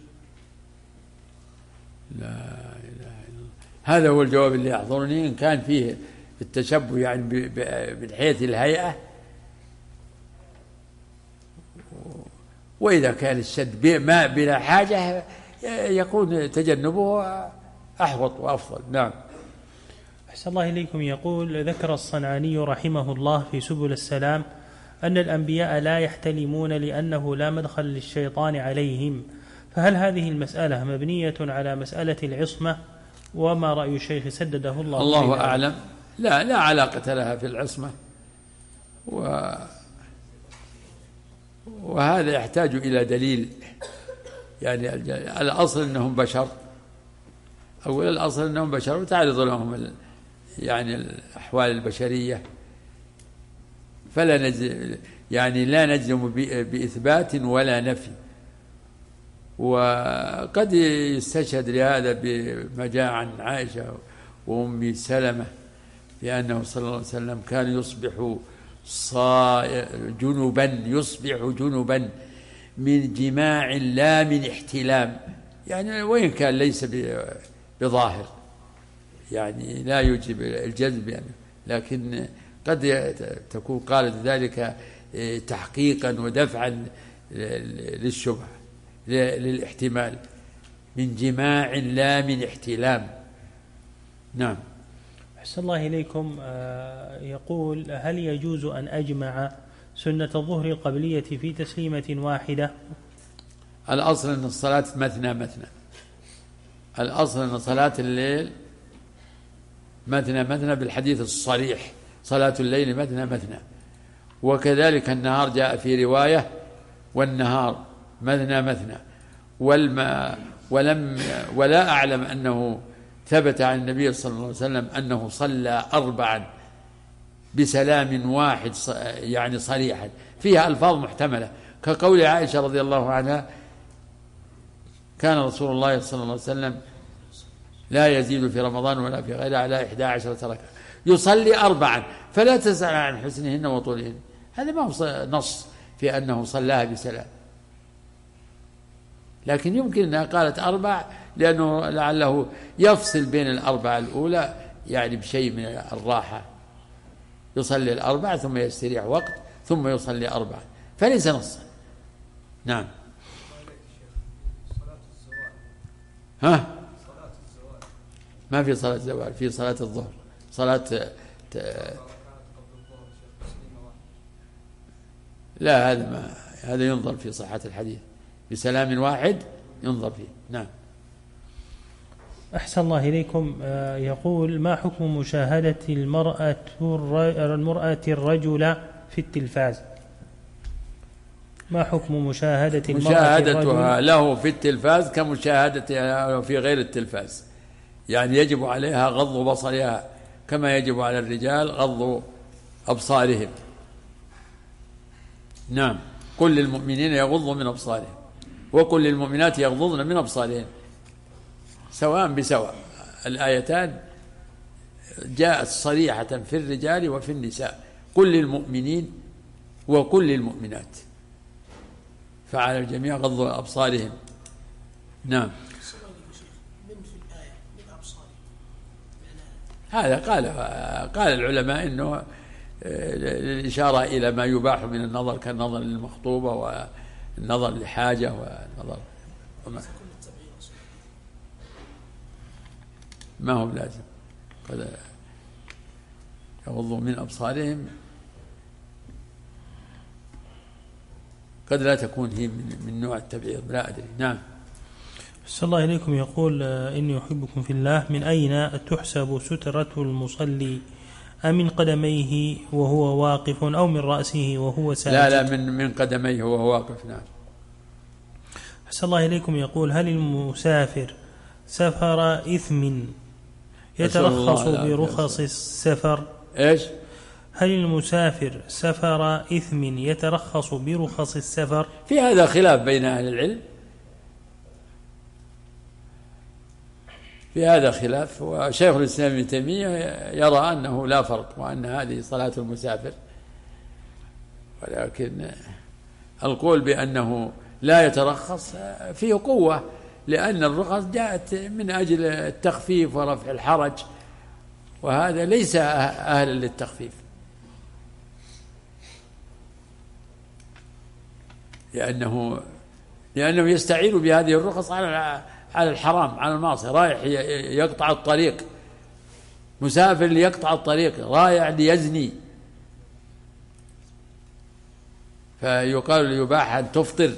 لا إله إلا الله. هذا هو الجواب اللي يحضرني. إن كان فيه التشبه يعني من حيث الهيئة، وإذا كان الشد ما بلا حاجة يكون تجنبه أحوط وأفضل. نعم. أحسن الله إليكم. يقول ذكر الصنعاني رحمه الله في سبل السلام أن الأنبياء لا يحتلمون لأنه لا مدخل للشيطان عليهم، فهل هذه المسألة مبنية على مسألة العصمة؟ وما رأي الشيخ سدده الله؟ الله أعلم. لا لا علاقة لها في العصمة، و وهذا يحتاج إلى دليل. يعني الأصل أنهم بشر، أولا الأصل أنهم بشر وتعرض لهم يعني الأحوال البشرية، فلا نجزم يعني لا نجزم بإثبات ولا نفي. وقد يستشهد لهذا بما جاء عن عائشة وأم سلمة بأنه صلى الله عليه وسلم كان يصبح جنبا يصبح جنبا من جماع لا من احتلام، يعني وإن كان ليس بظاهر، يعني لا يوجب الجذب يعني، لكن قد تكون قالت ذلك تحقيقا ودفعا للشبهة للاحتمال، من جماع لا من احتلام. نعم. أحسن الله إليكم. يقول هل يجوز أن أجمع سنة الظهر القبلية في تسليمة واحدة؟ الأصل أن الصلاة مثنى مثنى، الأصل أن صلاة الليل مثنى مثنى بالحديث الصريح، صلاة الليل مثنى مثنى. وكذلك النهار جاء في رواية والنهار مثنى مثنى. والما ولم ولا أعلم أنه ثبت عن النبي صلى الله عليه وسلم أنه صلى أربعا بسلام واحد يعني صريحا، فيها ألفاظ محتملة كقول عائشة رضي الله عنها كان رسول الله صلى الله عليه وسلم لا يزيد في رمضان ولا في غيره على إحدى عشرة ركعة يصلي أربعا فلا تسأل عن حسنهن وطولهن. هذا ما هو نص في أنه صلاها بسلام، لكن يمكن أنها قالت أربع لأنه لعله يفصل بين الأربعة الأولى يعني بشيء من الراحة، يصلي الأربع ثم يستريح وقت ثم يصلي أربعا، فليس نصا. نعم. ها؟ ما في صلاة الزوال، في صلاة الظهر، صلاة ت... لا هذا ما هذا ينظر في صحة الحديث، بسلام واحد ينظر فيه. نعم. أحسن الله إليكم. يقول ما حكم مشاهدة المرأة المرأة الرجل في التلفاز؟ ما حكم مشاهدة المرأة مشاهدتها له في التلفاز كمشاهدتها في غير التلفاز، يعني يجب عليها غض بصرها كما يجب على الرجال غض أبصارهم. نعم. قل للمؤمنين يغضوا من أبصارهم وقل للمؤمنات يغضضن من أبصارهن، سواء بسواء. الآيتان جاءت صريحة في الرجال وفي النساء، قل للمؤمنين وقل للمؤمنات، فعلى الجميع غض أبصارهم. نعم. هذا قال قال العلماء إنه الإشارة إلى ما يباح من النظر كالنظر للمخطوبة النظر لحاجة ونظر وما ما هو لازم. قد يغضوا من أبصارهم، قد لا تكون هي من, من نوع التبعيض، لا أدري. نعم. أحسن الله إليكم. يقول إني أحبكم في الله، من أين تحسب سترة المصلي؟ أمن قدميه وهو واقف أو من رأسه وهو ساجد؟ لا لا من من قدميه وهو واقف. نعم. أحسن الله إليكم. يقول هل المسافر سفر إثم يترخص برخص السفر؟ إيش؟ هل المسافر سفر إثم يترخص برخص السفر؟ في هذا خلاف بين أهل العلم، في هذا خلاف، وشيخ الإسلام ابن تيمية يرى أنه لا فرق وأن هذه صلاة المسافر، ولكن القول بأنه لا يترخص فيه قوة، لأن الرخص جاءت من أجل التخفيف ورفع الحرج، وهذا ليس أهلا للتخفيف، لأنه لأنه يستعين بهذه الرخص على على الحرام، على المعصية. رايح يقطع الطريق، مسافر ليقطع الطريق، رايح ليزني، فيقال يباح أن تفطر،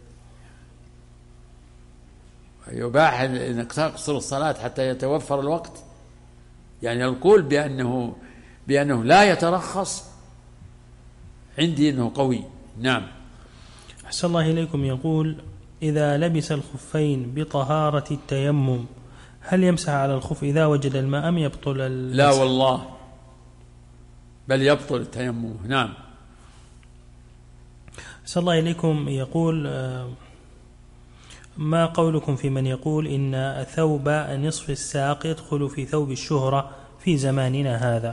يباح أنك تقصر الصلاة حتى يتوفر الوقت. يعني القول بأنه بأنه لا يترخص عندي أنه قوي. نعم. أحسن الله إليكم. يقول إذا لبس الخفين بطهارة التيمم هل يمسح على الخف إذا وجد الماء أم يبطل المسح؟ لا والله، بل يبطل التيمم. نعم. أحسن الله إليكم. يقول ما قولكم في من يقول إن ثوب نصف الساق يدخل في ثوب الشهرة في زماننا هذا؟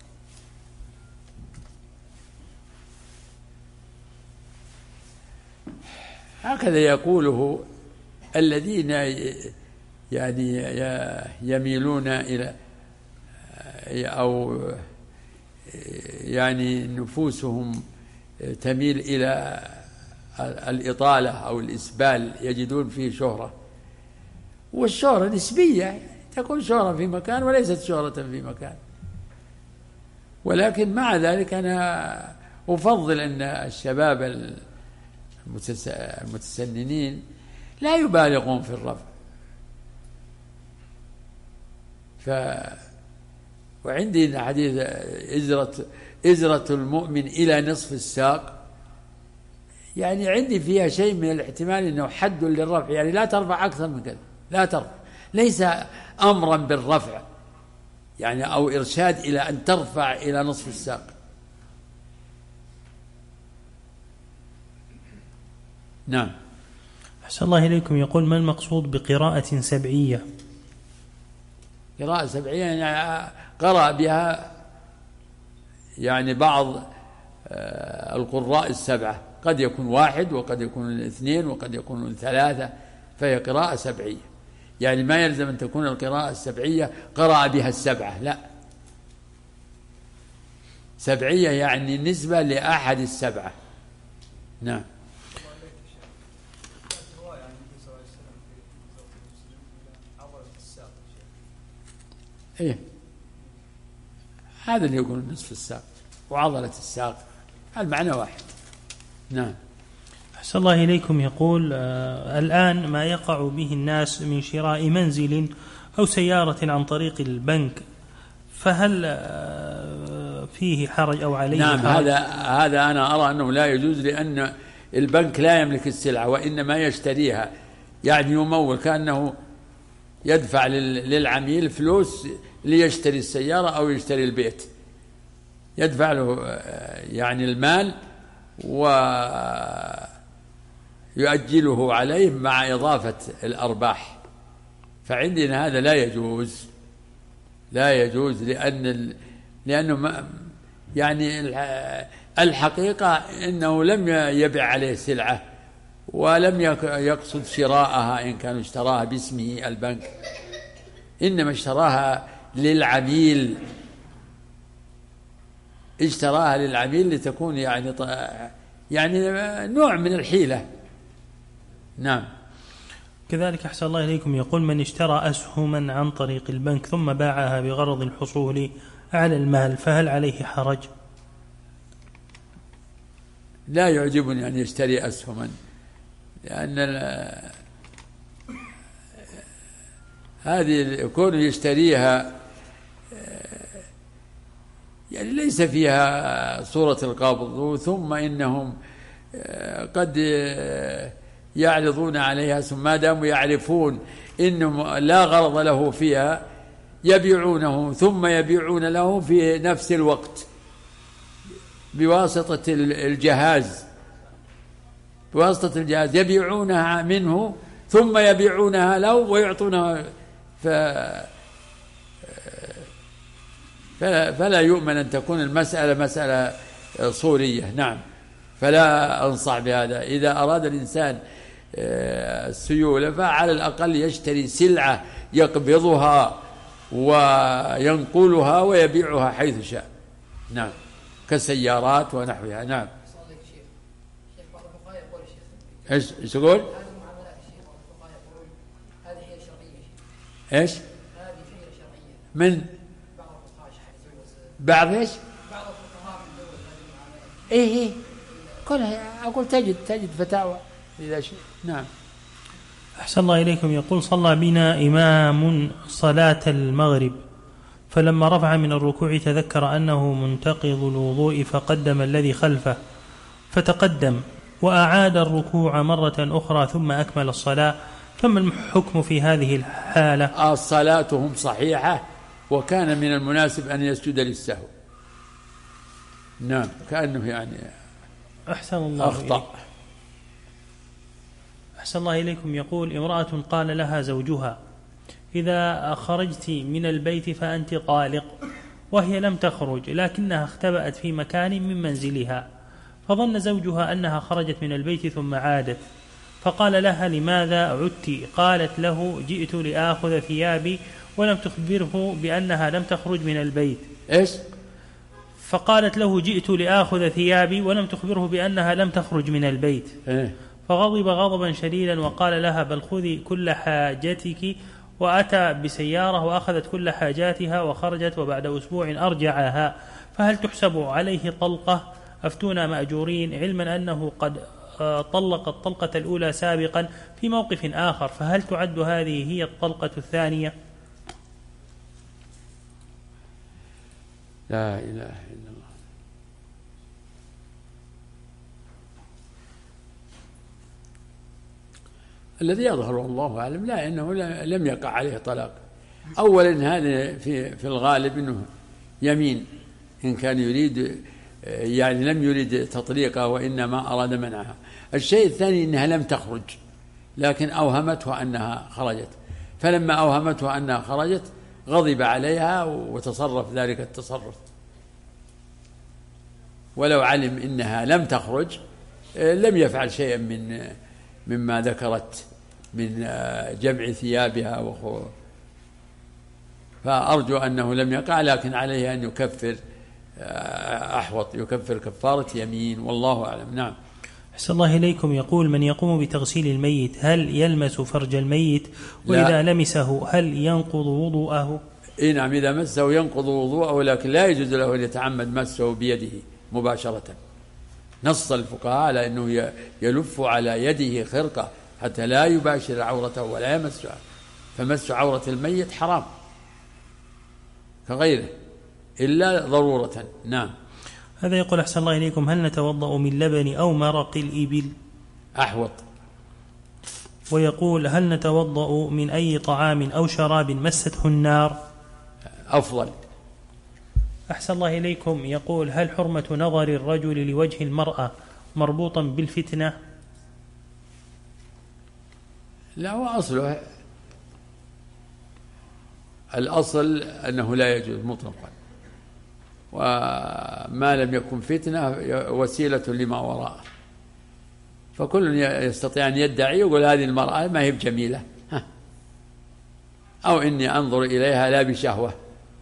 هكذا يقوله الذين يعني يميلون إلى أو يعني نفوسهم تميل إلى الإطالة أو الإسبال، يجدون فيه شهرة، والشهرة نسبية، تكون شهرة في مكان وليست شهرة في مكان. ولكن مع ذلك أنا أفضل أن الشباب المتسننين لا يبالغون في الرفع. ف وعندي حديث إزرة إزرة المؤمن إلى نصف الساق، يعني عندي فيها شيء من الاحتمال أنه حد للرفع، يعني لا ترفع أكثر من كذا، لا ترفع، ليس أمرا بالرفع يعني أو إرشاد إلى أن ترفع إلى نصف الساق. نعم. أحسن الله إليكم. يقول ما المقصود بقراءة سبعية؟ قراءة سبعية يعني قرأ بها يعني بعض القراء السبعة، قد يكون واحد وقد يكون اثنين وقد يكون ثلاثة، فهي قراءة سبعية. يعني ما يلزم أن تكون القراءة السبعية قرأ بها السبعة، لا، سبعية يعني نسبة لأحد السبعة. نعم. إيه، هذا اللي يقول نصف الساق وعضلة الساق، المعنى واحد. نعم. أحسن الله إليكم. يقول آه الآن ما يقع به الناس من شراء منزل أو سيارة عن طريق البنك، فهل آه فيه حرج أو عليه نعم حرج؟ هذا هذا أنا أرى أنه لا يجوز، لأن البنك لا يملك السلعة وإنما يشتريها، يعني يمول، كأنه يدفع للعميل فلوس ليشتري السيارة أو يشتري البيت، يدفع له يعني المال ويؤجله عليه مع إضافة الأرباح. فعندنا هذا لا يجوز، لا يجوز، لأن لأنه ما يعني الحقيقة إنه لم يبيع عليه سلعة ولم يقصد شراءها إن كان اشتراها باسمه البنك، إنما اشتراها للعميل، اشتراها للعميل لتكون يعني يعني نوع من الحيلة، نعم. كذلك أحسن الله إليكم يقول من اشترى أسهما عن طريق البنك ثم باعها بغرض الحصول على المال فهل عليه حرج؟ لا يعجبني أن يشتري أسهما، لأن هذه كونه يشتريها يعني ليس فيها صورة القبض، ثم إنهم قد يعرضون عليها، ثم ما داموا يعرفون إنهم لا غرض له فيها يبيعونه، ثم يبيعون له في نفس الوقت بواسطة الجهاز بواسطة الجهاز يبيعونها منه ثم يبيعونها له ويعطونها، ف فلا يؤمن أن تكون المسألة مسألة صورية. نعم. فلا أنصح بهذا. إذا أراد الإنسان السيولة فعلى الأقل يشتري سلعة يقبضها وينقلها ويبيعها حيث شاء. نعم، كالسيارات ونحوها. نعم. ايش ايش تقول؟ ايش؟ من بعض ايش؟ ايه ايه كلها اقول تجد تجد فتاوى اذا شيء. نعم. أحسن الله إليكم يقول صلى بنا إمام صلاة المغرب فلما رفع من الركوع تذكر أنه منتقض الوضوء فقدم الذي خلفه فتقدم وأعاد الركوع مرة أخرى ثم أكمل الصلاة، فما الحكم في هذه الحالة؟ صلاتهم صحيحة وكان من المناسب أن يسجد للسهو. نعم، كأنه يعني أحسن الله أخطأ. إليكم. أحسن الله إليكم يقول امرأة قال لها زوجها إذا خرجت من البيت فأنت طالق، وهي لم تخرج لكنها اختبأت في مكان من منزلها، فظن زوجها أنها خرجت من البيت ثم عادت، فقال لها لماذا عدت؟ قالت له جئت لآخذ ثيابي، ولم تخبره بأنها لم تخرج من البيت. إيش؟ فقالت له جئت لآخذ ثيابي ولم تخبره بأنها لم تخرج من البيت. إيه؟ فغضب غضبا شديدا وقال لها بل خذي كل حاجتك، وأتى بسيارة وأخذت كل حاجاتها وخرجت، وبعد أسبوع أرجعها، فهل تحسب عليه طلقة؟ أفتونا مأجورين، علما أنه قد طلق الطلقة الأولى سابقا في موقف آخر، فهل تعد هذه هي الطلقة الثانية؟ لا إله إلا الله. الذي يظهر والله أعلم لا إنه لم يقع عليه طلاق. أولا هذا في في الغالب إنه يمين إن كان يريد، يعني لم يريد تطليقها وإنما أراد منعها. الشيء الثاني إنها لم تخرج لكن أوهمته أنها خرجت، فلما أوهمته أنها خرجت غضب عليها وتصرف ذلك التصرف. ولو علم إنها لم تخرج لم يفعل شيئا من مما ذكرت من جمع ثيابها وخو. فأرجو أنه لم يقع، لكن عليه أن يكفر أحوط، يكفر كفارة يمين، والله أعلم. نعم. أحسن الله إليكم يقول من يقوم بتغسيل الميت هل يلمس فرج الميت؟ وإذا لا. لمسه هل ينقض وضوءه؟ إيه نعم، إذا مسه ينقض وضوءه، لكن لا يجوز له أن يتعمد مسه بيده مباشرة. نص الفقهاء على أنه يلف على يده خرقة حتى لا يباشر عورته ولا يمسها، فمس عورة الميت حرام كغيره إلا ضرورة. نعم. هذا يقول أحسن الله إليكم هل نتوضأ من لبن أو مرق الإبل؟ أحوط. ويقول هل نتوضأ من أي طعام أو شراب مسته النار؟ أفضل. أحسن الله إليكم يقول هل حرمة نظر الرجل لوجه المرأة مربوطا بالفتنة؟ لا، هو أصله الأصل أنه لا يجوز مطلقا، وما لم يكن فتنة وسيلة لما وراءه. فكل يستطيع أن يدعي يقول هذه المرأة ما هي بجميلة، أو إني أنظر إليها لا بشهوة.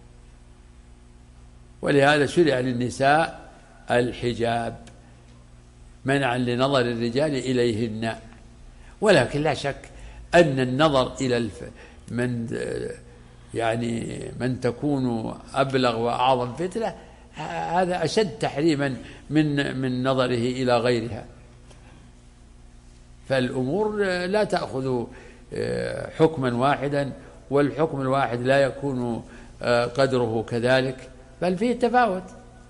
ولهذا شرع للنساء الحجاب منعا لنظر الرجال إليهن. ولكن لا شك أن النظر إلى الف من يعني من تكون أبلغ وأعظم فتنة هذا أشد تحريما من من نظره إلى غيرها. فالأمور لا تأخذ حكما واحدا، والحكم الواحد لا يكون قدره كذلك، بل فيه تفاوت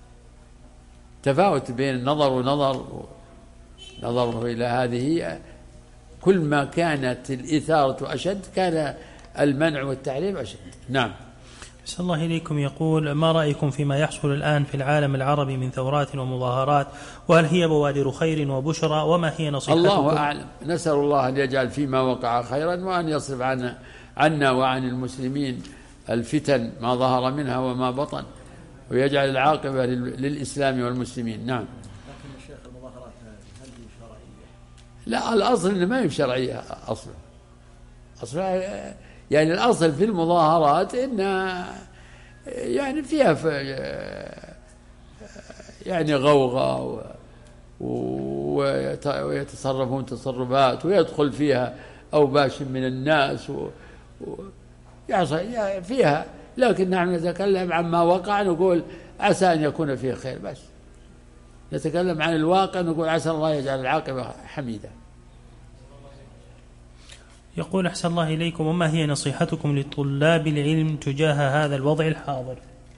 تفاوت بين النظر ونظر. نظره إلى هذه كل ما كانت الإثارة أشد كان المنع والتحريم أشد. نعم. أحسن الله إليكم يقول: ما رأيكم فيما يحصل الآن في العالم العربي من ثورات ومظاهرات، وهل هي بوادر خير وبشرى، وما هي نصيحتكم؟ الله أعلم. نسأل الله أن يجعل فيما وقع خيرا، وأن يصرف عنا, عنا وعن المسلمين الفتن ما ظهر منها وما بطن، ويجعل العاقبة للإسلام والمسلمين. نعم. لكن الشيخ المظاهرات هل هي شرعية؟ لا، الأصل إنه ما هي شرعية أصلا. أصلا يعني الأصل في المظاهرات إن يعني فيها يعني غوغاء ويتصرفون تصرفات ويدخل فيها أوباش من الناس ويحصل فيها، لكن نحن نتكلم عما وقع نقول عسى أن يكون فيه خير، بس نتكلم عن الواقع نقول عسى الله يجعل العاقبة حميدة. يقول: أحسن الله إليكم، وما هي نصيحتكم لطلاب العلم تجاه هذا الوضع الحاضر؟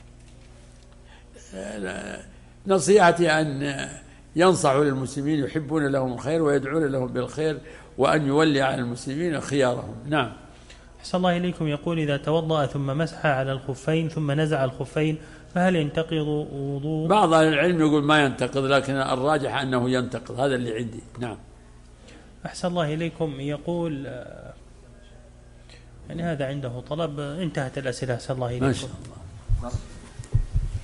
نصيحتي أن ينصحوا للمسلمين، يحبون لهم الخير ويدعون لهم بالخير، وأن يولي على المسلمين خيارهم. نعم. أحسن الله إليكم يقول: إذا توضأ ثم مسح على الخفين ثم نزع الخفين فهل ينتقض وضوء؟ بعض أهل العلم يقول ما ينتقض، لكن الراجح أنه ينتقض، هذا اللي عندي. نعم. أحسن الله إليكم يقول، يعني هذا عنده طلب. انتهت الأسئلة. أحسن الله إليكم. ما شاء الله.